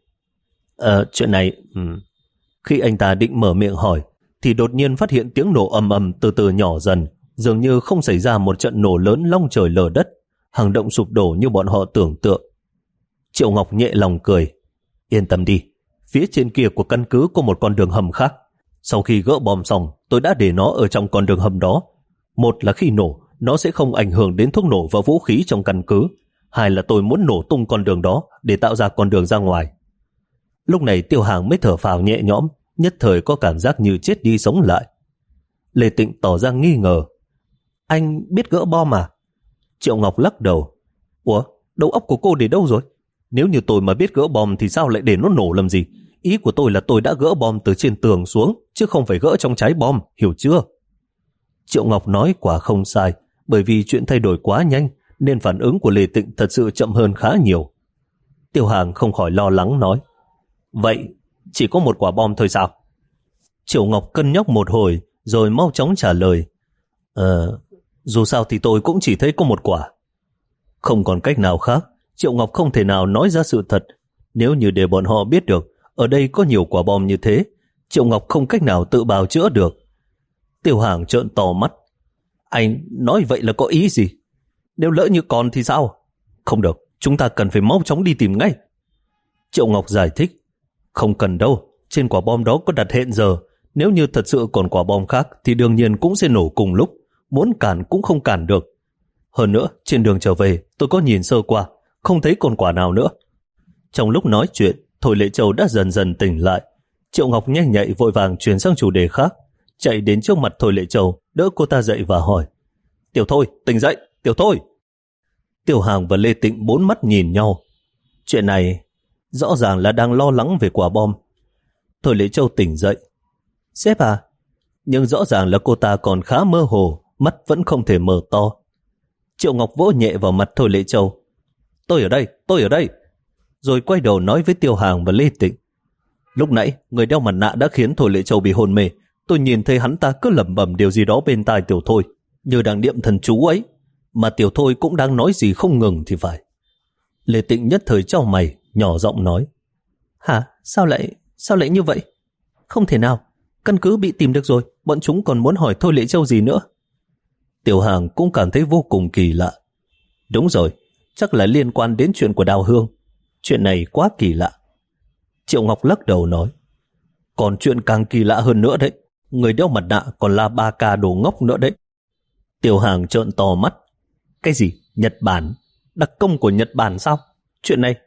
Ờ, chuyện này... Um. Khi anh ta định mở miệng hỏi, thì đột nhiên phát hiện tiếng nổ ầm ầm từ từ nhỏ dần, dường như không xảy ra một trận nổ lớn long trời lở đất, hang động sụp đổ như bọn họ tưởng tượng. Triệu Ngọc nhẹ lòng cười, yên tâm đi, phía trên kia của căn cứ có một con đường hầm khác. Sau khi gỡ bom xong, tôi đã để nó ở trong con đường hầm đó. Một là khi nổ, nó sẽ không ảnh hưởng đến thuốc nổ và vũ khí trong căn cứ. Hai là tôi muốn nổ tung con đường đó để tạo ra con đường ra ngoài. Lúc này Tiêu Hàng mới thở phào nhẹ nhõm, nhất thời có cảm giác như chết đi sống lại. Lê Tịnh tỏ ra nghi ngờ. Anh biết gỡ bom à? Triệu Ngọc lắc đầu. Ủa, đầu óc của cô để đâu rồi? Nếu như tôi mà biết gỡ bom thì sao lại để nó nổ làm gì? Ý của tôi là tôi đã gỡ bom từ trên tường xuống, chứ không phải gỡ trong trái bom, hiểu chưa? Triệu Ngọc nói quả không sai, bởi vì chuyện thay đổi quá nhanh, nên phản ứng của Lê Tịnh thật sự chậm hơn khá nhiều. Tiêu Hàng không khỏi lo lắng nói, vậy chỉ có một quả bom thôi sao? Triệu Ngọc cân nhắc một hồi, rồi mau chóng trả lời, Ờ, dù sao thì tôi cũng chỉ thấy có một quả. Không còn cách nào khác, Triệu Ngọc không thể nào nói ra sự thật. Nếu như để bọn họ biết được ở đây có nhiều quả bom như thế, Triệu Ngọc không cách nào tự bào chữa được. Tiêu Hàng trợn to mắt. Anh nói vậy là có ý gì? Nếu lỡ như còn thì sao? Không được, chúng ta cần phải mau chóng đi tìm ngay. Triệu Ngọc giải thích. Không cần đâu, trên quả bom đó có đặt hẹn giờ. Nếu như thật sự còn quả bom khác thì đương nhiên cũng sẽ nổ cùng lúc. Muốn cản cũng không cản được. Hơn nữa, trên đường trở về tôi có nhìn sơ qua, không thấy còn quả nào nữa. Trong lúc nói chuyện, Thôi Lệ Châu đã dần dần tỉnh lại. Triệu Ngọc nhanh nhạy vội vàng chuyển sang chủ đề khác, chạy đến trước mặt Thôi Lệ Châu, đỡ cô ta dậy và hỏi, Tiểu Thôi, tỉnh dậy, Tiểu Thôi. Tiểu Hàng và Lê Tịnh bốn mắt nhìn nhau. Chuyện này rõ ràng là đang lo lắng về quả bom. Thôi Lệ Châu tỉnh dậy. Sếp à? Nhưng rõ ràng là cô ta còn khá mơ hồ, mắt vẫn không thể mở to. Triệu Ngọc vỗ nhẹ vào mặt Thôi Lệ Châu. Tôi ở đây, tôi ở đây. Rồi quay đầu nói với Tiêu Hàng và Lê Tịnh. Lúc nãy, người đeo mặt nạ đã khiến Thôi Lệ Châu bị hôn mê. Tôi nhìn thấy hắn ta cứ lẩm bẩm điều gì đó bên tai Tiểu Thôi, như đang niệm thần chú ấy. Mà Tiểu Thôi cũng đang nói gì không ngừng thì phải. Lê Tịnh nhất thời chau mày, nhỏ giọng nói. Hả? Sao lại, sao lại như vậy? Không thể nào, căn cứ bị tìm được rồi, bọn chúng còn muốn hỏi Thôi Lệ Châu gì nữa? Tiểu Hàng cũng cảm thấy vô cùng kỳ lạ. Đúng rồi, chắc là liên quan đến chuyện của Đào Hương. Chuyện này quá kỳ lạ. Triệu Ngọc lắc đầu nói. Còn chuyện càng kỳ lạ hơn nữa đấy, người đeo mặt nạ còn là ba ca đồ ngốc nữa đấy. Tiểu Hàng trợn to mắt. Cái gì? Nhật Bản? Đặc công của Nhật Bản sao? Chuyện này...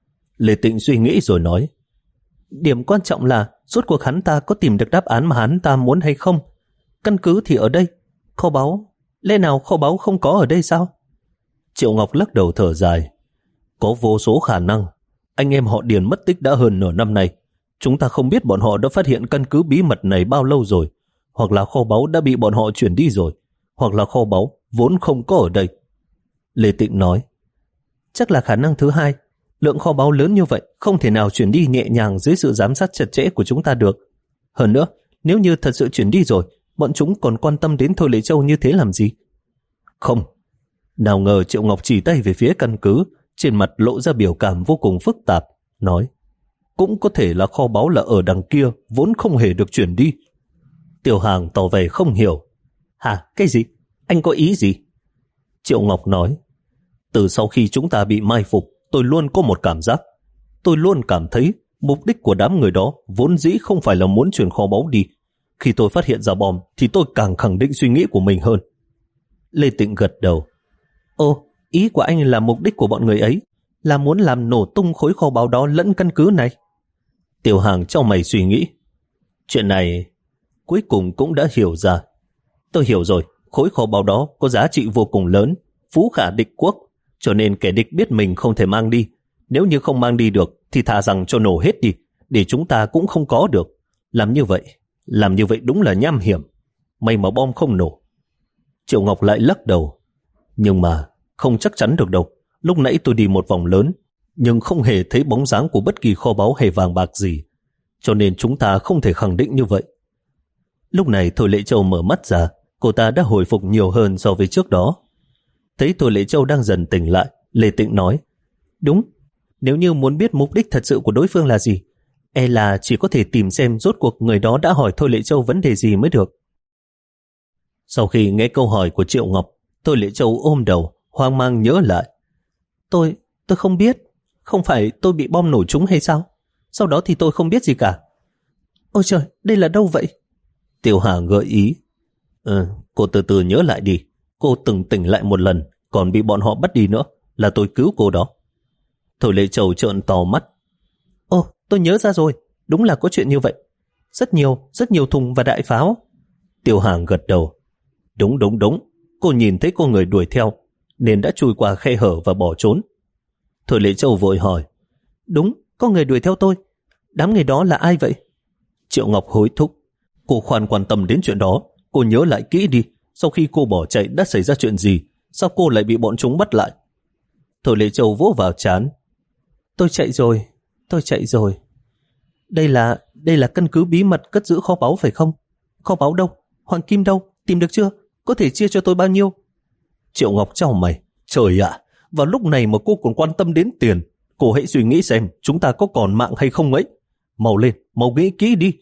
Lê Tịnh suy nghĩ rồi nói. Điểm quan trọng là rốt cuộc hắn ta có tìm được đáp án mà hắn ta muốn hay không? Căn cứ thì ở đây, kho báu, lẽ nào kho báu không có ở đây sao? Triệu Ngọc lắc đầu thở dài. Có vô số khả năng. Anh em họ Điền mất tích đã hơn nửa năm nay. Chúng ta không biết bọn họ đã phát hiện căn cứ bí mật này bao lâu rồi. Hoặc là kho báu đã bị bọn họ chuyển đi rồi. Hoặc là kho báu vốn không có ở đây. Lê Tịnh nói. Chắc là khả năng thứ hai. Lượng kho báu lớn như vậy không thể nào chuyển đi nhẹ nhàng dưới sự giám sát chặt chẽ của chúng ta được. Hơn nữa, nếu như thật sự chuyển đi rồi, bọn chúng còn quan tâm đến Thôi Lệ Châu như thế làm gì? Không. Nào ngờ Triệu Ngọc chỉ tay về phía căn cứ, trên mặt lộ ra biểu cảm vô cùng phức tạp, nói. Cũng có thể là kho báu là ở đằng kia, vốn không hề được chuyển đi. Tiểu Hàng tỏ vẻ không hiểu. Hả? Cái gì? Anh có ý gì? Triệu Ngọc nói. Từ sau khi chúng ta bị mai phục, tôi luôn có một cảm giác. Tôi luôn cảm thấy mục đích của đám người đó vốn dĩ không phải là muốn chuyển kho báu đi. Khi tôi phát hiện ra bom thì tôi càng khẳng định suy nghĩ của mình hơn. Lê Tịnh gật đầu. Ồ, ý của anh là mục đích của bọn người ấy là muốn làm nổ tung khối kho báu đó lẫn căn cứ này. Tiểu Hàng cho mày suy nghĩ. Chuyện này cuối cùng cũng đã hiểu ra. Tôi hiểu rồi, khối kho báu đó có giá trị vô cùng lớn, phú khả địch quốc, cho nên kẻ địch biết mình không thể mang đi. Nếu như không mang đi được thì thà rằng cho nổ hết đi, để chúng ta cũng không có được. Làm như vậy Làm như vậy đúng là nham hiểm. May mà bom không nổ. Triệu Ngọc lại lắc đầu. Nhưng mà không chắc chắn được đâu. Lúc nãy tôi đi một vòng lớn, nhưng không hề thấy bóng dáng của bất kỳ kho báu hay vàng bạc gì, cho nên chúng ta không thể khẳng định như vậy. Lúc này Thôi Lệ Châu mở mắt ra, cô ta đã hồi phục nhiều hơn so với trước đó. Thấy Thôi Lệ Châu đang dần tỉnh lại, Lê Tịnh nói, đúng, nếu như muốn biết mục đích thật sự của đối phương là gì, e là chỉ có thể tìm xem rốt cuộc người đó đã hỏi Thôi Lệ Châu vấn đề gì mới được. Sau khi nghe câu hỏi của Triệu Ngọc, Thôi Lệ Châu ôm đầu, hoang mang nhớ lại. Tôi, tôi không biết, không phải tôi bị bom nổ trúng hay sao? Sau đó thì tôi không biết gì cả. Ôi trời, đây là đâu vậy? Tiểu Hà gợi ý. Ừ, cô từ từ nhớ lại đi. Cô từng tỉnh lại một lần, còn bị bọn họ bắt đi nữa, là tôi cứu cô đó. Thôi Lệ Châu trợn to mắt. Ồ, tôi nhớ ra rồi, đúng là có chuyện như vậy. Rất nhiều, rất nhiều thùng và đại pháo. Tiểu Hà gật đầu. Đúng đúng đúng, cô nhìn thấy cô người đuổi theo, nên đã chui qua khe hở và bỏ trốn. Thôi Lệ Châu vội hỏi. Đúng, có người đuổi theo tôi. Đám người đó là ai vậy? Triệu Ngọc hối thúc. Cô khoan quan tâm đến chuyện đó, cô nhớ lại kỹ đi. Sau khi cô bỏ chạy đã xảy ra chuyện gì? Sao cô lại bị bọn chúng bắt lại? Thôi Lệ Châu vỗ vào trán. Tôi chạy rồi, tôi chạy rồi. Đây là, đây là căn cứ bí mật cất giữ kho báu phải không? Kho báu đâu? Hoàng kim đâu? Tìm được chưa? Có thể chia cho tôi bao nhiêu? Triệu Ngọc chau mày. Trời ạ, vào lúc này mà cô còn quan tâm đến tiền. Cô hãy suy nghĩ xem chúng ta có còn mạng hay không ấy. Mau lên, mau nghĩ kỹ đi.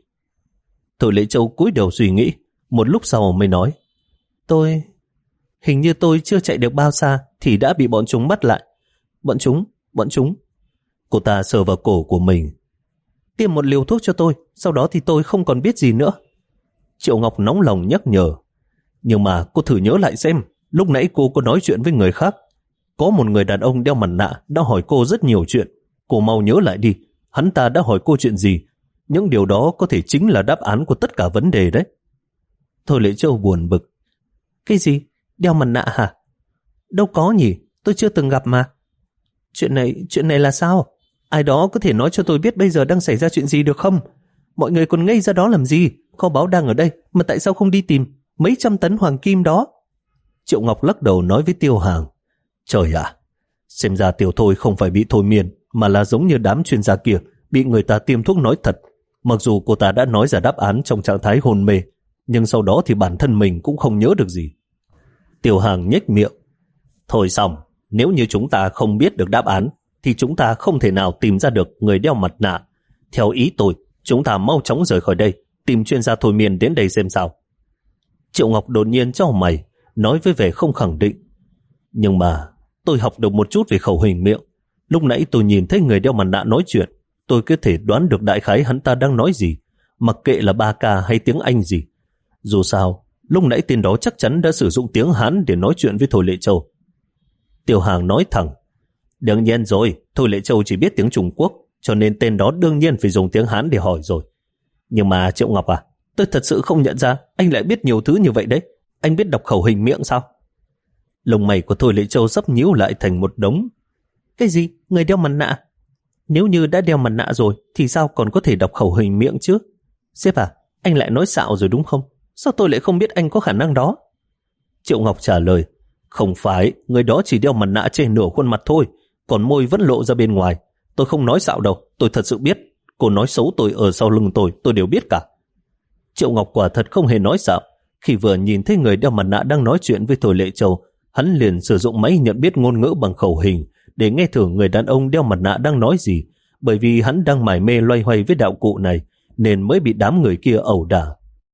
Thôi Lệ Châu cúi đầu suy nghĩ, một lúc sau mới nói. Tôi... Hình như tôi chưa chạy được bao xa thì đã bị bọn chúng bắt lại. Bọn chúng, bọn chúng. Cô ta sờ vào cổ của mình. Tiêm một liều thuốc cho tôi, sau đó thì tôi không còn biết gì nữa. Triệu Ngọc nóng lòng nhắc nhở. Nhưng mà cô thử nhớ lại xem, lúc nãy cô có nói chuyện với người khác. Có một người đàn ông đeo mặt nạ đã hỏi cô rất nhiều chuyện. Cô mau nhớ lại đi, hắn ta đã hỏi cô chuyện gì. Những điều đó có thể chính là đáp án của tất cả vấn đề đấy. Thôi Lệ Châu buồn bực. Cái gì? Đeo mặt nạ hả? Đâu có nhỉ, tôi chưa từng gặp mà. Chuyện này, chuyện này là sao? Ai đó có thể nói cho tôi biết bây giờ đang xảy ra chuyện gì được không? Mọi người còn ngây ra đó làm gì? Kho báu đang ở đây, mà tại sao không đi tìm? Mấy trăm tấn hoàng kim đó. Triệu Ngọc lắc đầu nói với Tiêu Hàng. Trời ạ, xem ra Tiểu Thôi không phải bị thôi miên, mà là giống như đám chuyên gia kia, bị người ta tiêm thuốc nói thật. Mặc dù cô ta đã nói ra đáp án trong trạng thái hôn mê, nhưng sau đó thì bản thân mình cũng không nhớ được gì. Tiểu Hàng nhếch miệng. Thôi xong, nếu như chúng ta không biết được đáp án, thì chúng ta không thể nào tìm ra được người đeo mặt nạ. Theo ý tôi, chúng ta mau chóng rời khỏi đây, tìm chuyên gia thôi miên đến đây xem sao. Triệu Ngọc đột nhiên chau mày, nói với vẻ không khẳng định. Nhưng mà tôi học được một chút về khẩu hình miệng. Lúc nãy tôi nhìn thấy người đeo mặt nạ nói chuyện, tôi có thể đoán được đại khái hắn ta đang nói gì, mặc kệ là ba ca hay tiếng Anh gì. Dù sao, lúc nãy tên đó chắc chắn đã sử dụng tiếng Hán để nói chuyện với Thôi Lệ Châu. Tiểu Hàng nói thẳng. Đương nhiên rồi, Thôi Lệ Châu chỉ biết tiếng Trung Quốc, cho nên tên đó đương nhiên phải dùng tiếng Hán để hỏi rồi. Nhưng mà Triệu Ngọc à, tôi thật sự không nhận ra anh lại biết nhiều thứ như vậy đấy. Anh biết đọc khẩu hình miệng sao? Lông mày của Thôi Lệ Châu sắp nhíu lại thành một đống. Cái gì? Người đeo mặt nạ? Nếu như đã đeo mặt nạ rồi thì sao còn có thể đọc khẩu hình miệng chứ? Sếp à, anh lại nói xạo rồi đúng không? Sao tôi lại không biết anh có khả năng đó? Triệu Ngọc trả lời. Không phải, người đó chỉ đeo mặt nạ trên nửa khuôn mặt thôi, còn môi vẫn lộ ra bên ngoài. Tôi không nói xạo đâu, tôi thật sự biết. Cô nói xấu tôi ở sau lưng tôi, tôi đều biết cả. Triệu Ngọc quả thật không hề nói xạo. Khi vừa nhìn thấy người đeo mặt nạ đang nói chuyện với Thôi Lệ Châu, hắn liền sử dụng máy nhận biết ngôn ngữ bằng khẩu hình để nghe thử người đàn ông đeo mặt nạ đang nói gì, bởi vì hắn đang mải mê loay hoay với đạo cụ này nên mới bị đám người kia ẩu đả.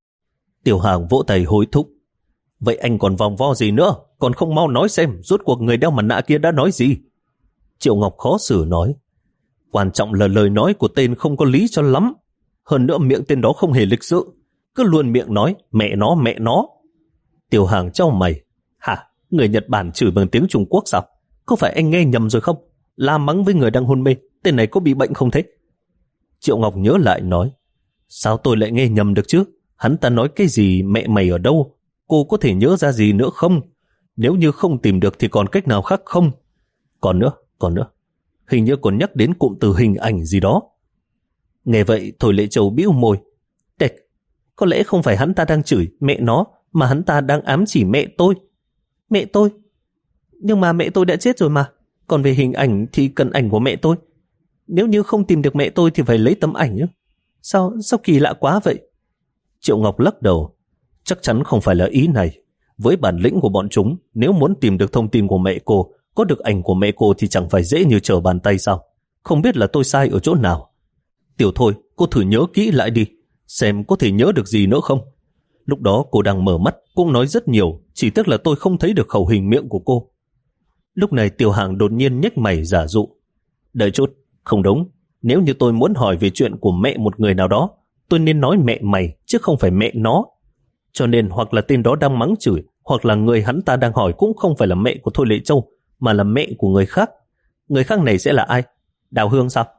Tiểu Hàng vỗ tay hối thúc. Vậy anh còn vòng vo gì nữa? Còn không mau nói xem rốt cuộc người đeo mặt nạ kia đã nói gì? Triệu Ngọc khó xử nói. Quan trọng là lời nói của tên không có lý cho lắm. Hơn nữa miệng tên đó không hề lịch sự, cứ luôn miệng nói mẹ nó mẹ nó. Tiểu Hàng chau mày. Hả? Người Nhật Bản chửi bằng tiếng Trung Quốc sao? Có phải anh nghe nhầm rồi không? La mắng với người đang hôn mê, tên này có bị bệnh không thế? Triệu Ngọc nhớ lại nói. Sao tôi lại nghe nhầm được chứ? Hắn ta nói cái gì mẹ mày ở đâu? Cô có thể nhớ ra gì nữa không? Nếu như không tìm được thì còn cách nào khác không? Còn nữa, còn nữa. Hình như còn nhắc đến cụm từ hình ảnh gì đó. Nghe vậy Thôi Lệ Châu bĩu môi. Tệch, Có lẽ không phải hắn ta đang chửi mẹ nó, mà hắn ta đang ám chỉ mẹ tôi. Mẹ tôi? Nhưng mà mẹ tôi đã chết rồi mà. Còn về hình ảnh thì cần ảnh của mẹ tôi. Nếu như không tìm được mẹ tôi thì phải lấy tấm ảnh nữa. Sao, sao kỳ lạ quá vậy? Triệu Ngọc lắc đầu. Chắc chắn không phải là ý này. Với bản lĩnh của bọn chúng, nếu muốn tìm được thông tin của mẹ cô, có được ảnh của mẹ cô thì chẳng phải dễ như trở bàn tay sao? Không biết là tôi sai ở chỗ nào. Tiểu Thôi, cô thử nhớ kỹ lại đi, xem có thể nhớ được gì nữa không. Lúc đó cô đang mở mắt, cũng nói rất nhiều, chỉ tiếc là tôi không thấy được khẩu hình miệng của cô. Lúc này Tiểu Hàng đột nhiên nhếch mày giả dụ. Đợi chút, không đúng. Nếu như tôi muốn hỏi về chuyện của mẹ một người nào đó, tôi nên nói mẹ mày, chứ không phải mẹ nó. Cho nên hoặc là tên đó đang mắng chửi, hoặc là người hắn ta đang hỏi cũng không phải là mẹ của Thôi Lệ Châu, mà là mẹ của người khác. Người khác này sẽ là ai? Đào Hương sao?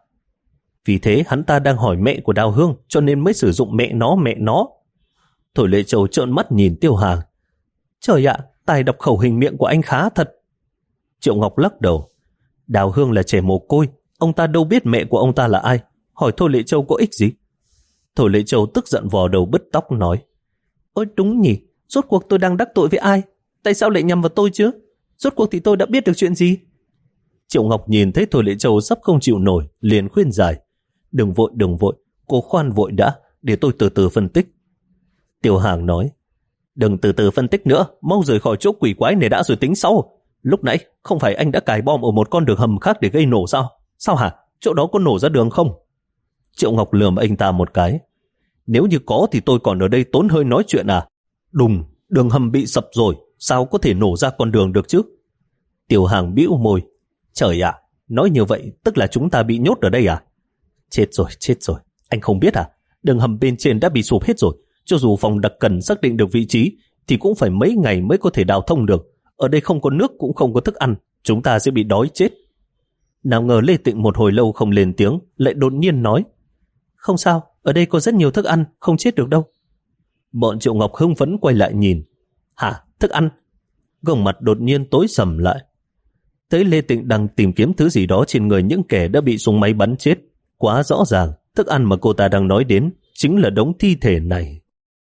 Vì thế hắn ta đang hỏi mẹ của Đào Hương, cho nên mới sử dụng mẹ nó mẹ nó. Thôi Lệ Châu trợn mắt nhìn Tiêu Hàng. Trời ạ, tài đọc khẩu hình miệng của anh khá thật. Triệu Ngọc lắc đầu. Đào Hương là trẻ mồ côi, ông ta đâu biết mẹ của ông ta là ai, hỏi Thôi Lệ Châu có ích gì. Thôi Lệ Châu tức giận vò đầu bứt tóc nói. Ôi đúng nhỉ, rốt cuộc tôi đang đắc tội với ai? Tại sao lại nhầm vào tôi chứ? Rốt cuộc thì tôi đã biết được chuyện gì? Triệu Ngọc nhìn thấy Thôi Lệ Châu sắp không chịu nổi, liền khuyên giải. Đừng vội, đừng vội, cô khoan vội đã, để tôi từ từ phân tích. Tiêu Hàng nói. Đừng từ từ phân tích nữa, mau rời khỏi chỗ quỷ quái này đã rồi tính sau. Lúc nãy, không phải anh đã cài bom ở một con đường hầm khác để gây nổ sao? Sao hả? Chỗ đó có nổ ra đường không? Triệu Ngọc lườm anh ta một cái. Nếu như có thì tôi còn ở đây tốn hơi nói chuyện à? Đùng, đường hầm bị sập rồi, sao có thể nổ ra con đường được chứ? Tiêu Hàng bĩu môi. Trời ạ, nói như vậy tức là chúng ta bị nhốt ở đây à? Chết rồi, chết rồi, anh không biết à? Đường hầm bên trên đã bị sụp hết rồi. Cho dù phòng đặc cần xác định được vị trí thì cũng phải mấy ngày mới có thể đào thông được. Ở đây không có nước cũng không có thức ăn, chúng ta sẽ bị đói chết. Nào ngờ Lê Tịnh một hồi lâu không lên tiếng, lại đột nhiên nói. Không sao, ở đây có rất nhiều thức ăn, không chết được đâu. Bọn Triệu Ngọc hưng phấn quay lại nhìn. Hả, thức ăn? Gương mặt đột nhiên tối sầm lại. Thấy Lê Tịnh đang tìm kiếm thứ gì đó trên người những kẻ đã bị súng máy bắn chết. Quá rõ ràng, thức ăn mà cô ta đang nói đến chính là đống thi thể này.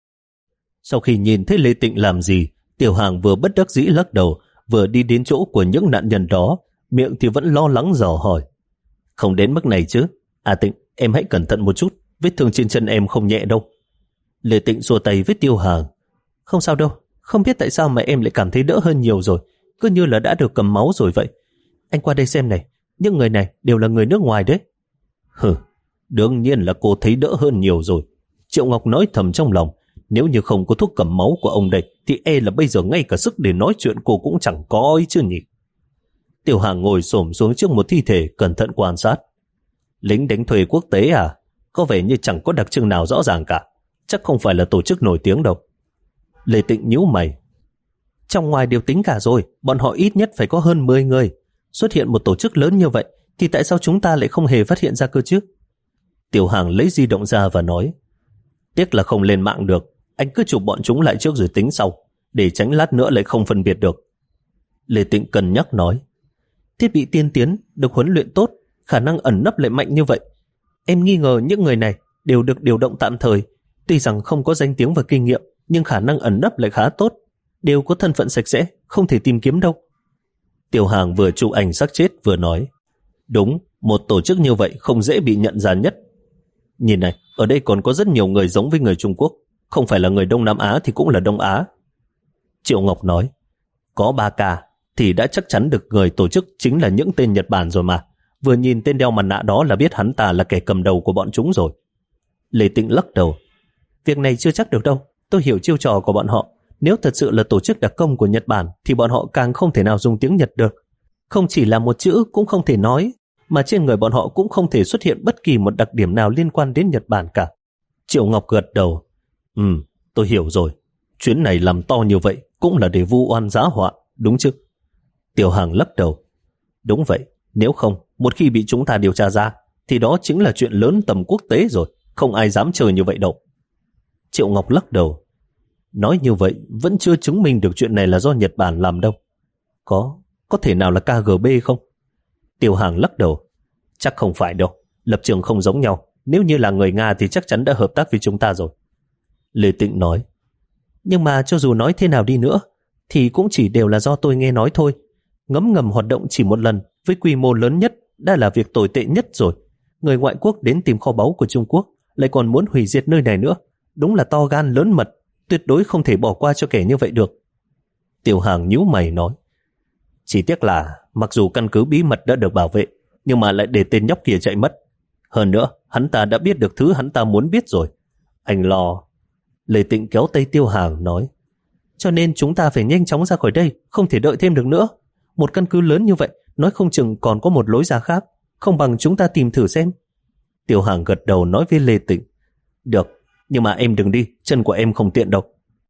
Sau khi nhìn thấy Lê Tịnh làm gì, Tiểu Hàng vừa bất đắc dĩ lắc đầu, vừa đi đến chỗ của những nạn nhân đó, miệng thì vẫn lo lắng dò hỏi. Không đến mức này chứ. À Tịnh, em hãy cẩn thận một chút, vết thương trên chân em không nhẹ đâu. Lê Tịnh xua tay với Tiêu Hàng. Không sao đâu, không biết tại sao mà em lại cảm thấy đỡ hơn nhiều rồi, cứ như là đã được cầm máu rồi vậy. Anh qua đây xem này, những người này đều là người nước ngoài đấy. Hừ, đương nhiên là cô thấy đỡ hơn nhiều rồi. Triệu Ngọc nói thầm trong lòng, nếu như không có thuốc cầm máu của ông đây thì e là bây giờ ngay cả sức để nói chuyện cô cũng chẳng có ấy chứ nhỉ. Tiểu Hàng ngồi xổm xuống trước một thi thể cẩn thận quan sát. Lính đánh thuê quốc tế à? Có vẻ như chẳng có đặc trưng nào rõ ràng cả. Chắc không phải là tổ chức nổi tiếng đâu. Lê Tịnh nhíu mày. Trong ngoài đều tính cả rồi, bọn họ ít nhất phải có hơn mười người. Xuất hiện một tổ chức lớn như vậy thì tại sao chúng ta lại không hề phát hiện ra cơ chứ? Tiểu Hàng lấy di động ra và nói. Tiếc là không lên mạng được, anh cứ chụp bọn chúng lại trước rồi tính sau, để tránh lát nữa lại không phân biệt được. Lê Tịnh cân nhắc nói. Thiết bị tiên tiến, được huấn luyện tốt, khả năng ẩn nấp lại mạnh như vậy. Em nghi ngờ những người này đều được điều động tạm thời, tuy rằng không có danh tiếng và kinh nghiệm, nhưng khả năng ẩn nấp lại khá tốt, đều có thân phận sạch sẽ, không thể tìm kiếm đâu. Tiểu Hàng vừa chụp ảnh xác chết vừa nói. Đúng, một tổ chức như vậy không dễ bị nhận ra nhất. Nhìn này, ở đây còn có rất nhiều người giống với người Trung Quốc, không phải là người Đông Nam Á thì cũng là Đông Á. Triệu Ngọc nói. Có ba ca thì đã chắc chắn được người tổ chức chính là những tên Nhật Bản rồi mà. Vừa nhìn tên đeo mặt nạ đó là biết hắn ta là kẻ cầm đầu của bọn chúng rồi. Lê Tịnh lắc đầu. Việc này chưa chắc được đâu, tôi hiểu chiêu trò của bọn họ. Nếu thật sự là tổ chức đặc công của Nhật Bản thì bọn họ càng không thể nào dùng tiếng Nhật được. Không chỉ là một chữ cũng không thể nói, mà trên người bọn họ cũng không thể xuất hiện bất kỳ một đặc điểm nào liên quan đến Nhật Bản cả. Triệu Ngọc gật đầu. Ừ, tôi hiểu rồi. Chuyến này làm to như vậy cũng là để vu oan giá họa, đúng chứ? Tiểu Hàng lắc đầu. Đúng vậy, nếu không, một khi bị chúng ta điều tra ra, thì đó chính là chuyện lớn tầm quốc tế rồi, không ai dám chơi như vậy đâu. Triệu Ngọc lắc đầu. Nói như vậy vẫn chưa chứng minh được chuyện này là do Nhật Bản làm đâu. Có, có thể nào là ca giê bê không? Tiểu Hàng lắc đầu. Chắc không phải đâu, lập trường không giống nhau. Nếu như là người Nga thì chắc chắn đã hợp tác với chúng ta rồi. Lê Tịnh nói. Nhưng mà cho dù nói thế nào đi nữa, thì cũng chỉ đều là do tôi nghe nói thôi. Ngấm ngầm hoạt động chỉ một lần với quy mô lớn nhất đã là việc tồi tệ nhất rồi. Người ngoại quốc đến tìm kho báu của Trung Quốc lại còn muốn hủy diệt nơi này nữa. Đúng là to gan lớn mật, tuyệt đối không thể bỏ qua cho kẻ như vậy được. Tiêu Hàng nhíu mày nói. Chỉ tiếc là mặc dù căn cứ bí mật đã được bảo vệ, nhưng mà lại để tên nhóc kia chạy mất. Hơn nữa, hắn ta đã biết được thứ hắn ta muốn biết rồi. Anh lo. Lê Tịnh kéo tay Tiêu Hàng nói. Cho nên chúng ta phải nhanh chóng ra khỏi đây, không thể đợi thêm được nữa. Một căn cứ lớn như vậy, nói không chừng còn có một lối ra khác, không bằng chúng ta tìm thử xem. Tiêu Hàng gật đầu nói với Lê Tịnh. Được, nhưng mà em đừng đi, chân của em không tiện đâu.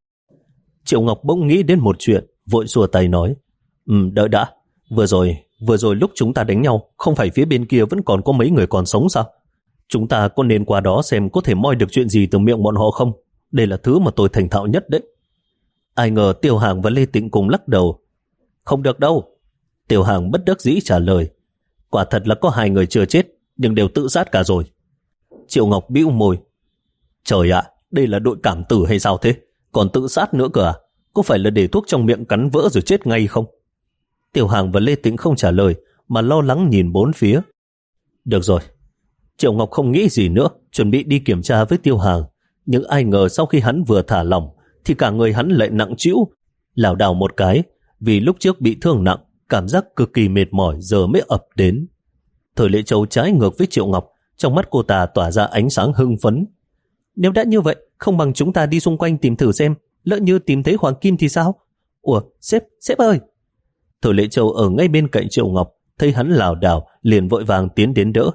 Triệu Ngọc bỗng nghĩ đến một chuyện, vội xua tay nói. Ừ, đợi đã, vừa rồi, vừa rồi lúc chúng ta đánh nhau, không phải phía bên kia vẫn còn có mấy người còn sống sao? Chúng ta có nên qua đó xem có thể moi được chuyện gì từ miệng bọn họ không? Đây là thứ mà tôi thành thạo nhất đấy. Ai ngờ Tiêu Hàng và Lê Tịnh cùng lắc đầu. Không được đâu. Tiêu Hàng bất đắc dĩ trả lời. Quả thật là có hai người chưa chết, nhưng đều tự sát cả rồi. Triệu Ngọc bĩu môi. Trời ạ, đây là đội cảm tử hay sao thế? Còn tự sát nữa cơ à? Có phải là để thuốc trong miệng cắn vỡ rồi chết ngay không? Tiêu Hàng và Lê Tĩnh không trả lời, mà lo lắng nhìn bốn phía. Được rồi. Triệu Ngọc không nghĩ gì nữa, chuẩn bị đi kiểm tra với Tiêu Hàng. Nhưng ai ngờ sau khi hắn vừa thả lỏng, thì cả người hắn lại nặng trĩu, lảo đảo một cái, vì lúc trước bị thương nặng, cảm giác cực kỳ mệt mỏi giờ mới ập đến. Thời Lệ Châu trái ngược với Triệu Ngọc, trong mắt cô ta tỏa ra ánh sáng hưng phấn. Nếu đã như vậy, không bằng chúng ta đi xung quanh tìm thử xem, lỡ như tìm thấy Hoàng Kim thì sao? Ủa, sếp, sếp ơi! Thời Lệ Châu ở ngay bên cạnh Triệu Ngọc, thấy hắn lảo đảo, liền vội vàng tiến đến đỡ.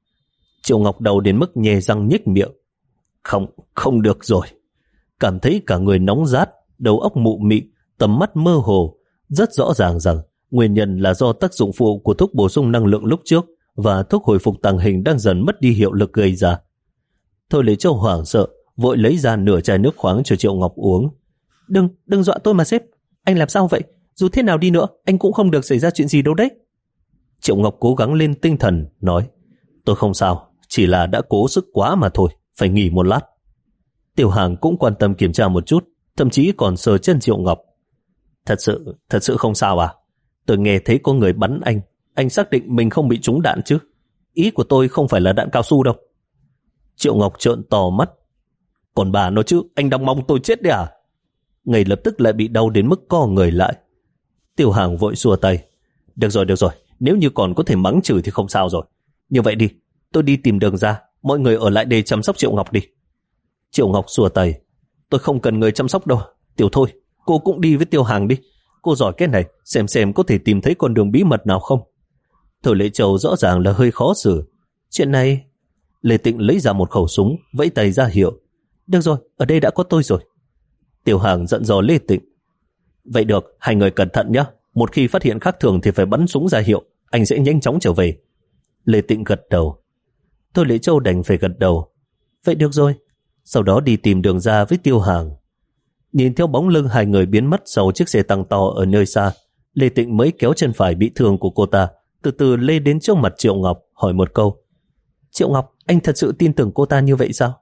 Triệu Ngọc đầu đến mức nhè răng nhếch miệng. Không, không được rồi. Cảm thấy cả người nóng rát, đầu óc mụ mị, tầm mắt mơ hồ. Rất rõ ràng rằng nguyên nhân là do tác dụng phụ của thuốc bổ sung năng lượng lúc trước và thuốc hồi phục tàng hình đang dần mất đi hiệu lực gây ra. Thôi Lệ Châu hoảng sợ, vội lấy ra nửa chai nước khoáng cho Triệu Ngọc uống. Đừng, đừng dọa tôi mà sếp. Anh làm sao vậy? Dù thế nào đi nữa, anh cũng không được xảy ra chuyện gì đâu đấy. Triệu Ngọc cố gắng lên tinh thần, nói. Tôi không sao, chỉ là đã cố sức quá mà thôi, phải nghỉ một lát. Tiểu Hàng cũng quan tâm kiểm tra một chút, thậm chí còn sờ chân Triệu Ngọc. Thật sự, thật sự không sao à? Tôi nghe thấy có người bắn anh, anh xác định mình không bị trúng đạn chứ? Ý của tôi không phải là đạn cao su đâu. Triệu Ngọc trợn to mắt. Còn bà nói chứ, anh đang mong tôi chết đấy à? Ngay lập tức lại bị đau đến mức co người lại. Tiểu Hàng vội xua tay. Được rồi, được rồi, nếu như còn có thể mắng chửi thì không sao rồi. Như vậy đi, tôi đi tìm đường ra, mọi người ở lại đây chăm sóc Triệu Ngọc đi. Triệu Ngọc xua tay. Tôi không cần người chăm sóc đâu, Tiểu thôi, cô cũng đi với Tiêu Hàng đi. Cô giỏi cái này, xem xem có thể tìm thấy con đường bí mật nào không. Thời Lệ Châu rõ ràng là hơi khó xử. Chuyện này... Lê Tịnh lấy ra một khẩu súng, vẫy tay ra hiệu. Được rồi, ở đây đã có tôi rồi. Tiêu Hàng giận dò Lê Tịnh. Vậy được, hai người cẩn thận nhé. Một khi phát hiện khác thường thì phải bắn súng ra hiệu, anh sẽ nhanh chóng trở về. Lê Tịnh gật đầu. Thôi Lệ Châu đành phải gật đầu. Vậy được rồi. Sau đó đi tìm đường ra với Tiêu Hàng. Nhìn theo bóng lưng hai người biến mất sau chiếc xe tăng to ở nơi xa, Lê Tịnh mới kéo chân phải bị thương của cô ta, từ từ lê đến trước mặt Triệu Ngọc, hỏi một câu. Triệu Ngọc, anh thật sự tin tưởng cô ta như vậy sao?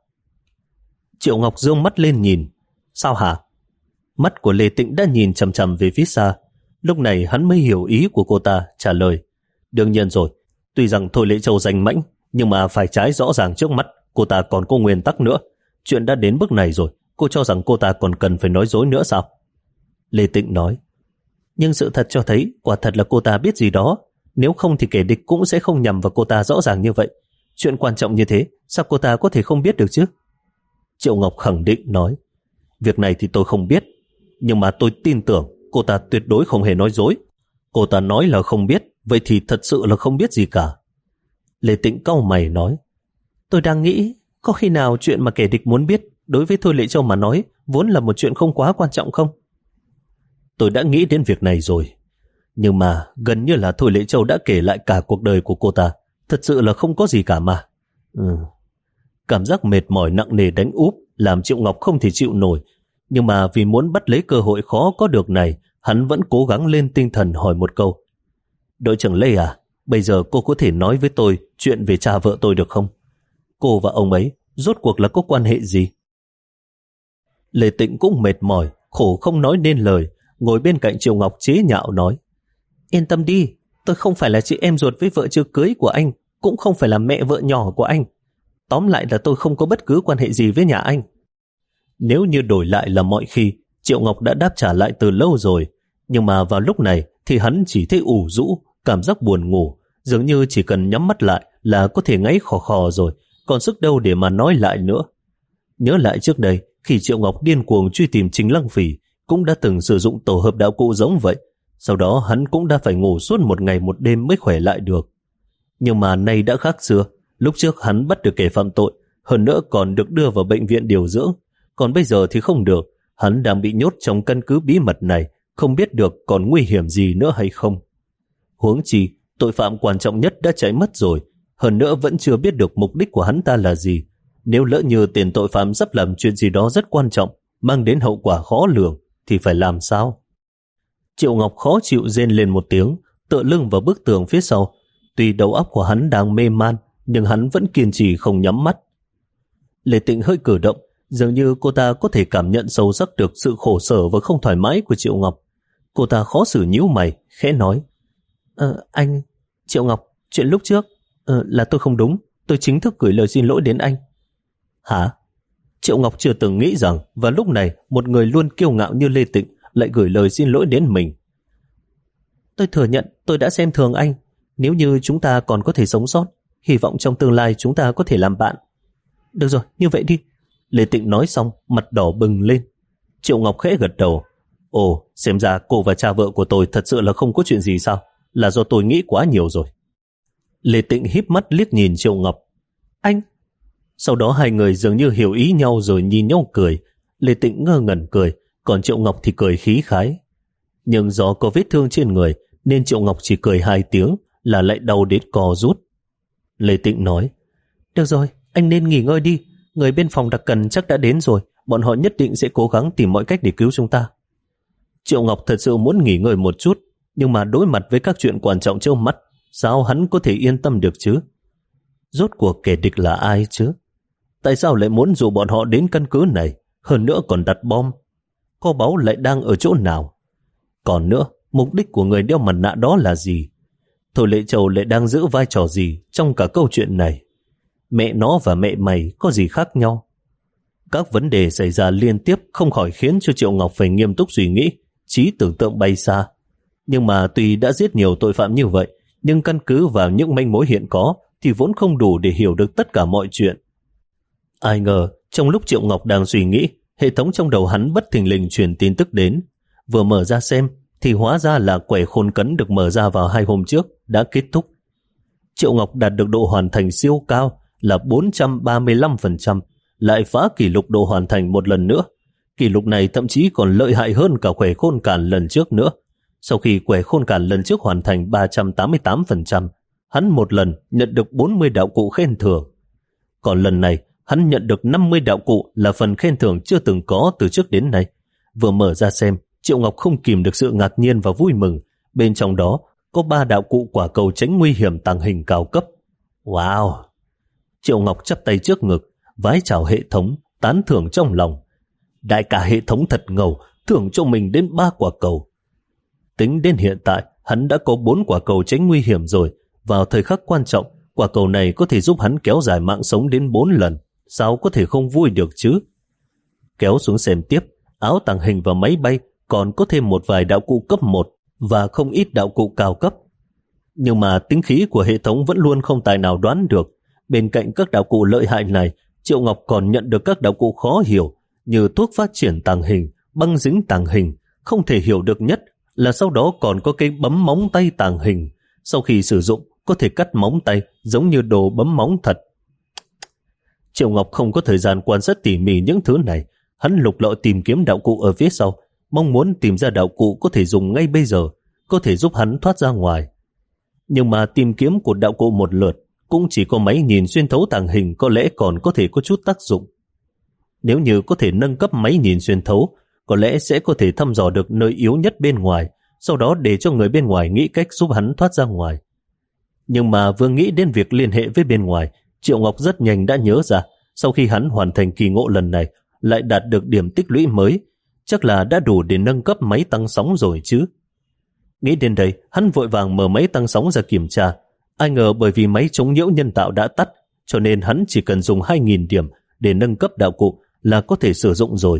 Triệu Ngọc giương mắt lên nhìn. Sao hả? Mắt của Lê Tịnh đã nhìn chằm chằm về phía xa. Lúc này hắn mới hiểu ý của cô ta, trả lời. Đương nhiên rồi, tuy rằng Thôi Lệ Châu danh mãnh, nhưng mà phải trái rõ ràng trước mắt, cô ta còn có nguyên tắc nữa. Chuyện đã đến bước này rồi, cô cho rằng cô ta còn cần phải nói dối nữa sao? Lê Tịnh nói. Nhưng sự thật cho thấy, quả thật là cô ta biết gì đó. Nếu không thì kẻ địch cũng sẽ không nhằm vào cô ta rõ ràng như vậy. Chuyện quan trọng như thế, sao cô ta có thể không biết được chứ? Triệu Ngọc khẳng định nói. Việc này thì tôi không biết, nhưng mà tôi tin tưởng cô ta tuyệt đối không hề nói dối. Cô ta nói là không biết, vậy thì thật sự là không biết gì cả. Lê Tịnh cau mày nói. Tôi đang nghĩ, có khi nào chuyện mà kẻ địch muốn biết đối với Thôi Lệ Châu mà nói vốn là một chuyện không quá quan trọng không? Tôi đã nghĩ đến việc này rồi, nhưng mà gần như là Thôi Lệ Châu đã kể lại cả cuộc đời của cô ta. Thật sự là không có gì cả mà. Ừ. Cảm giác mệt mỏi nặng nề đánh úp làm Triệu Ngọc không thể chịu nổi. Nhưng mà vì muốn bắt lấy cơ hội khó có được này, hắn vẫn cố gắng lên tinh thần hỏi một câu. Đội trưởng Lê à, bây giờ cô có thể nói với tôi chuyện về cha vợ tôi được không? Cô và ông ấy rốt cuộc là có quan hệ gì? Lê Tịnh cũng mệt mỏi, khổ không nói nên lời, ngồi bên cạnh Triệu Ngọc chế nhạo nói: Yên tâm đi, tôi không phải là chị em ruột với vợ chưa cưới của anh, cũng không phải là mẹ vợ nhỏ của anh. Tóm lại là tôi không có bất cứ quan hệ gì với nhà anh. Nếu như đổi lại là mọi khi, Triệu Ngọc đã đáp trả lại từ lâu rồi, nhưng mà vào lúc này thì hắn chỉ thấy ủ rũ, cảm giác buồn ngủ, dường như chỉ cần nhắm mắt lại là có thể ngáy khò khò rồi, còn sức đâu để mà nói lại nữa. Nhớ lại trước đây, khi Triệu Ngọc điên cuồng truy tìm Trình Lăng Phỉ, cũng đã từng sử dụng tổ hợp đạo cụ giống vậy, sau đó hắn cũng đã phải ngủ suốt một ngày một đêm mới khỏe lại được. Nhưng mà nay đã khác xưa, lúc trước hắn bắt được kẻ phạm tội, hơn nữa còn được đưa vào bệnh viện điều dưỡng, còn bây giờ thì không được, hắn đang bị nhốt trong căn cứ bí mật này, không biết được còn nguy hiểm gì nữa hay không. Huống chi, tội phạm quan trọng nhất đã chạy mất rồi, hơn nữa vẫn chưa biết được mục đích của hắn ta là gì. Nếu lỡ như tiền tội phạm sắp làm chuyện gì đó rất quan trọng, mang đến hậu quả khó lường, thì phải làm sao? Triệu Ngọc khó chịu rên lên một tiếng, tựa lưng vào bức tường phía sau. Tuy đầu óc của hắn đang mê man, nhưng hắn vẫn kiên trì không nhắm mắt. Lê Tịnh hơi cử động, dường như cô ta có thể cảm nhận sâu sắc được sự khổ sở và không thoải mái của Triệu Ngọc. Cô ta khó xử nhíu mày, khẽ nói: Ờ, anh, Triệu Ngọc, chuyện lúc trước ờ, là tôi không đúng, tôi chính thức gửi lời xin lỗi đến anh. Hả? Triệu Ngọc chưa từng nghĩ rằng vào lúc này một người luôn kiêu ngạo như Lê Tịnh lại gửi lời xin lỗi đến mình. Tôi thừa nhận tôi đã xem thường anh. Nếu như chúng ta còn có thể sống sót, hy vọng trong tương lai chúng ta có thể làm bạn. Được rồi, như vậy đi. Lê Tịnh nói xong, mặt đỏ bừng lên. Triệu Ngọc khẽ gật đầu. Ồ, xem ra cô và cha vợ của tôi thật sự là không có chuyện gì sao? Là do tôi nghĩ quá nhiều rồi. Lê Tịnh híp mắt liếc nhìn Triệu Ngọc. Anh... Sau đó hai người dường như hiểu ý nhau rồi nhìn nhau cười. Lê Tịnh ngơ ngẩn cười, còn Triệu Ngọc thì cười khí khái. Nhưng do có vết thương trên người nên Triệu Ngọc chỉ cười hai tiếng là lại đau đến co rút. Lê Tịnh nói: Được rồi, anh nên nghỉ ngơi đi. Người bên phòng đặc cần chắc đã đến rồi, bọn họ nhất định sẽ cố gắng tìm mọi cách để cứu chúng ta. Triệu Ngọc thật sự muốn nghỉ ngơi một chút, nhưng mà đối mặt với các chuyện quan trọng trước mắt, sao hắn có thể yên tâm được chứ? Rốt cuộc kẻ địch là ai chứ? Tại sao lại muốn dụ bọn họ đến căn cứ này, hơn nữa còn đặt bom? Kho báu lại đang ở chỗ nào? Còn nữa, mục đích của người đeo mặt nạ đó là gì? Thôi Lệ Châu lại đang giữ vai trò gì trong cả câu chuyện này? Mẹ nó và mẹ mày có gì khác nhau? Các vấn đề xảy ra liên tiếp không khỏi khiến cho Triệu Ngọc phải nghiêm túc suy nghĩ, trí tưởng tượng bay xa. Nhưng mà tuy đã giết nhiều tội phạm như vậy, nhưng căn cứ vào những manh mối hiện có thì vốn không đủ để hiểu được tất cả mọi chuyện. Ai ngờ, trong lúc Triệu Ngọc đang suy nghĩ, hệ thống trong đầu hắn bất thình lình truyền tin tức đến. Vừa mở ra xem, thì hóa ra là quẻ khôn cấn được mở ra vào hai hôm trước đã kết thúc. Triệu Ngọc đạt được độ hoàn thành siêu cao là bốn trăm ba mươi lăm phần trăm, lại phá kỷ lục độ hoàn thành một lần nữa. Kỷ lục này thậm chí còn lợi hại hơn cả quẻ khôn càn lần trước nữa. Sau khi quẻ khôn càn lần trước hoàn thành ba trăm tám mươi tám phần trăm, hắn một lần nhận được bốn mươi đạo cụ khen thưởng. Còn lần này, hắn nhận được năm mươi đạo cụ là phần khen thưởng chưa từng có từ trước đến nay. Vừa mở ra xem, Triệu Ngọc không kìm được sự ngạc nhiên và vui mừng. Bên trong đó có ba đạo cụ quả cầu tránh nguy hiểm tàng hình cao cấp. Wow! Triệu Ngọc chắp tay trước ngực, vái chào hệ thống, tán thưởng trong lòng. Đại cả hệ thống thật ngầu, thưởng cho mình đến ba quả cầu. Tính đến hiện tại, hắn đã có bốn quả cầu tránh nguy hiểm rồi. Vào thời khắc quan trọng, quả cầu này có thể giúp hắn kéo dài mạng sống đến bốn lần. Sao có thể không vui được chứ? Kéo xuống xem tiếp, áo tàng hình và máy bay còn có thêm một vài đạo cụ cấp một và không ít đạo cụ cao cấp. Nhưng mà tính khí của hệ thống vẫn luôn không tài nào đoán được. Bên cạnh các đạo cụ lợi hại này, Triệu Ngọc còn nhận được các đạo cụ khó hiểu như thuốc phát triển tàng hình, băng dính tàng hình. Không thể hiểu được nhất là sau đó còn có cái bấm móng tay tàng hình. Sau khi sử dụng, có thể cắt móng tay giống như đồ bấm móng thật. Triệu Ngọc không có thời gian quan sát tỉ mỉ những thứ này. Hắn lục lọi tìm kiếm đạo cụ ở phía sau, mong muốn tìm ra đạo cụ có thể dùng ngay bây giờ, có thể giúp hắn thoát ra ngoài. Nhưng mà tìm kiếm của đạo cụ một lượt, cũng chỉ có máy nhìn xuyên thấu tàng hình có lẽ còn có thể có chút tác dụng. Nếu như có thể nâng cấp máy nhìn xuyên thấu, có lẽ sẽ có thể thăm dò được nơi yếu nhất bên ngoài, sau đó để cho người bên ngoài nghĩ cách giúp hắn thoát ra ngoài. Nhưng mà vừa nghĩ đến việc liên hệ với bên ngoài, Triệu Ngọc rất nhanh đã nhớ ra, sau khi hắn hoàn thành kỳ ngộ lần này, lại đạt được điểm tích lũy mới, chắc là đã đủ để nâng cấp máy tăng sóng rồi chứ. Nghĩ đến đây, hắn vội vàng mở máy tăng sóng ra kiểm tra. Ai ngờ bởi vì máy chống nhiễu nhân tạo đã tắt, cho nên hắn chỉ cần dùng hai nghìn điểm để nâng cấp đạo cụ là có thể sử dụng rồi.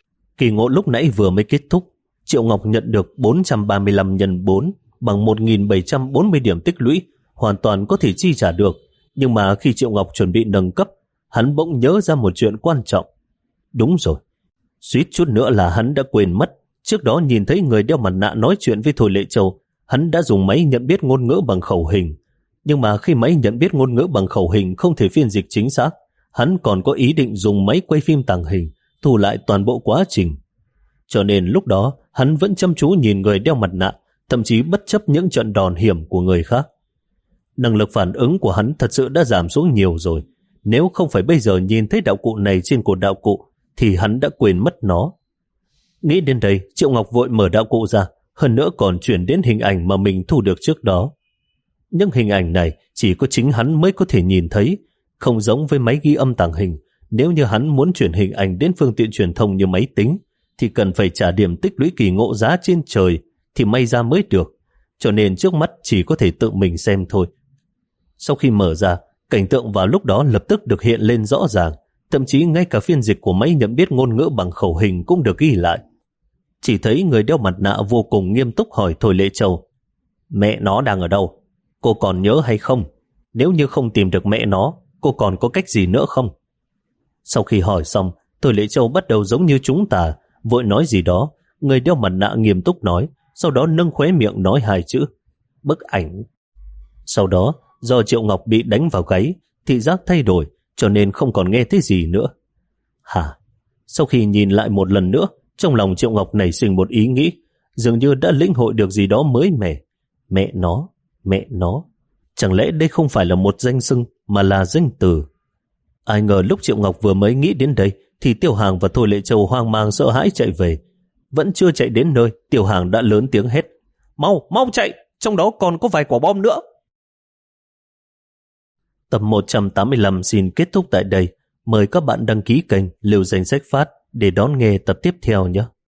Kỳ ngộ lúc nãy vừa mới kết thúc, Triệu Ngọc nhận được bốn trăm ba mươi lăm nhân bốn bằng một nghìn bảy trăm bốn mươi điểm tích lũy, hoàn toàn có thể chi trả được. Nhưng mà khi Triệu Ngọc chuẩn bị nâng cấp, hắn bỗng nhớ ra một chuyện quan trọng. Đúng rồi, suýt chút nữa là hắn đã quên mất. Trước đó nhìn thấy người đeo mặt nạ nói chuyện với Thôi Lệ Châu, hắn đã dùng máy nhận biết ngôn ngữ bằng khẩu hình. Nhưng mà khi máy nhận biết ngôn ngữ bằng khẩu hình không thể phiên dịch chính xác, hắn còn có ý định dùng máy quay phim tàng hình, thu lại toàn bộ quá trình. Cho nên lúc đó, hắn vẫn chăm chú nhìn người đeo mặt nạ, thậm chí bất chấp những trận đòn hiểm của người khác. Năng lực phản ứng của hắn thật sự đã giảm xuống nhiều rồi. Nếu không phải bây giờ nhìn thấy đạo cụ này trên cột đạo cụ, thì hắn đã quên mất nó. Nghĩ đến đây, Triệu Ngọc vội mở đạo cụ ra, hơn nữa còn chuyển đến hình ảnh mà mình thu được trước đó. Những hình ảnh này chỉ có chính hắn mới có thể nhìn thấy, không giống với máy ghi âm tàng hình. Nếu như hắn muốn chuyển hình ảnh đến phương tiện truyền thông như máy tính, thì cần phải trả điểm tích lũy kỳ ngộ giá trên trời thì may ra mới được, cho nên trước mắt chỉ có thể tự mình xem thôi. Sau khi mở ra, cảnh tượng vào lúc đó lập tức được hiện lên rõ ràng, thậm chí ngay cả phiên dịch của máy nhận biết ngôn ngữ bằng khẩu hình cũng được ghi lại. Chỉ thấy người đeo mặt nạ vô cùng nghiêm túc hỏi Thôi Lệ Châu: mẹ nó đang ở đâu? Cô còn nhớ hay không? Nếu như không tìm được mẹ nó, cô còn có cách gì nữa không? Sau khi hỏi xong, Thôi Lệ Châu bắt đầu giống như chúng ta, vội nói gì đó. Người đeo mặt nạ nghiêm túc nói, sau đó nâng khóe miệng nói hai chữ: bức ảnh. Sau đó, do Triệu Ngọc bị đánh vào gáy, thị giác thay đổi, cho nên không còn nghe thấy gì nữa. Hả? Sau khi nhìn lại một lần nữa, trong lòng Triệu Ngọc nảy sinh một ý nghĩ, dường như đã lĩnh hội được gì đó mới mẻ. Mẹ nó, mẹ nó, chẳng lẽ đây không phải là một danh xưng mà là danh từ? Ai ngờ lúc Triệu Ngọc vừa mới nghĩ đến đây thì Tiểu Hàng và Thôi Lệ Châu hoang mang sợ hãi chạy về. Vẫn chưa chạy đến nơi, Tiểu Hàng đã lớn tiếng hét: mau, mau chạy, trong đó còn có vài quả bom nữa. Tập một trăm tám mươi lăm xin kết thúc tại đây. Mời các bạn đăng ký kênh Lưu Danh Sách Phát để đón nghe tập tiếp theo nhé.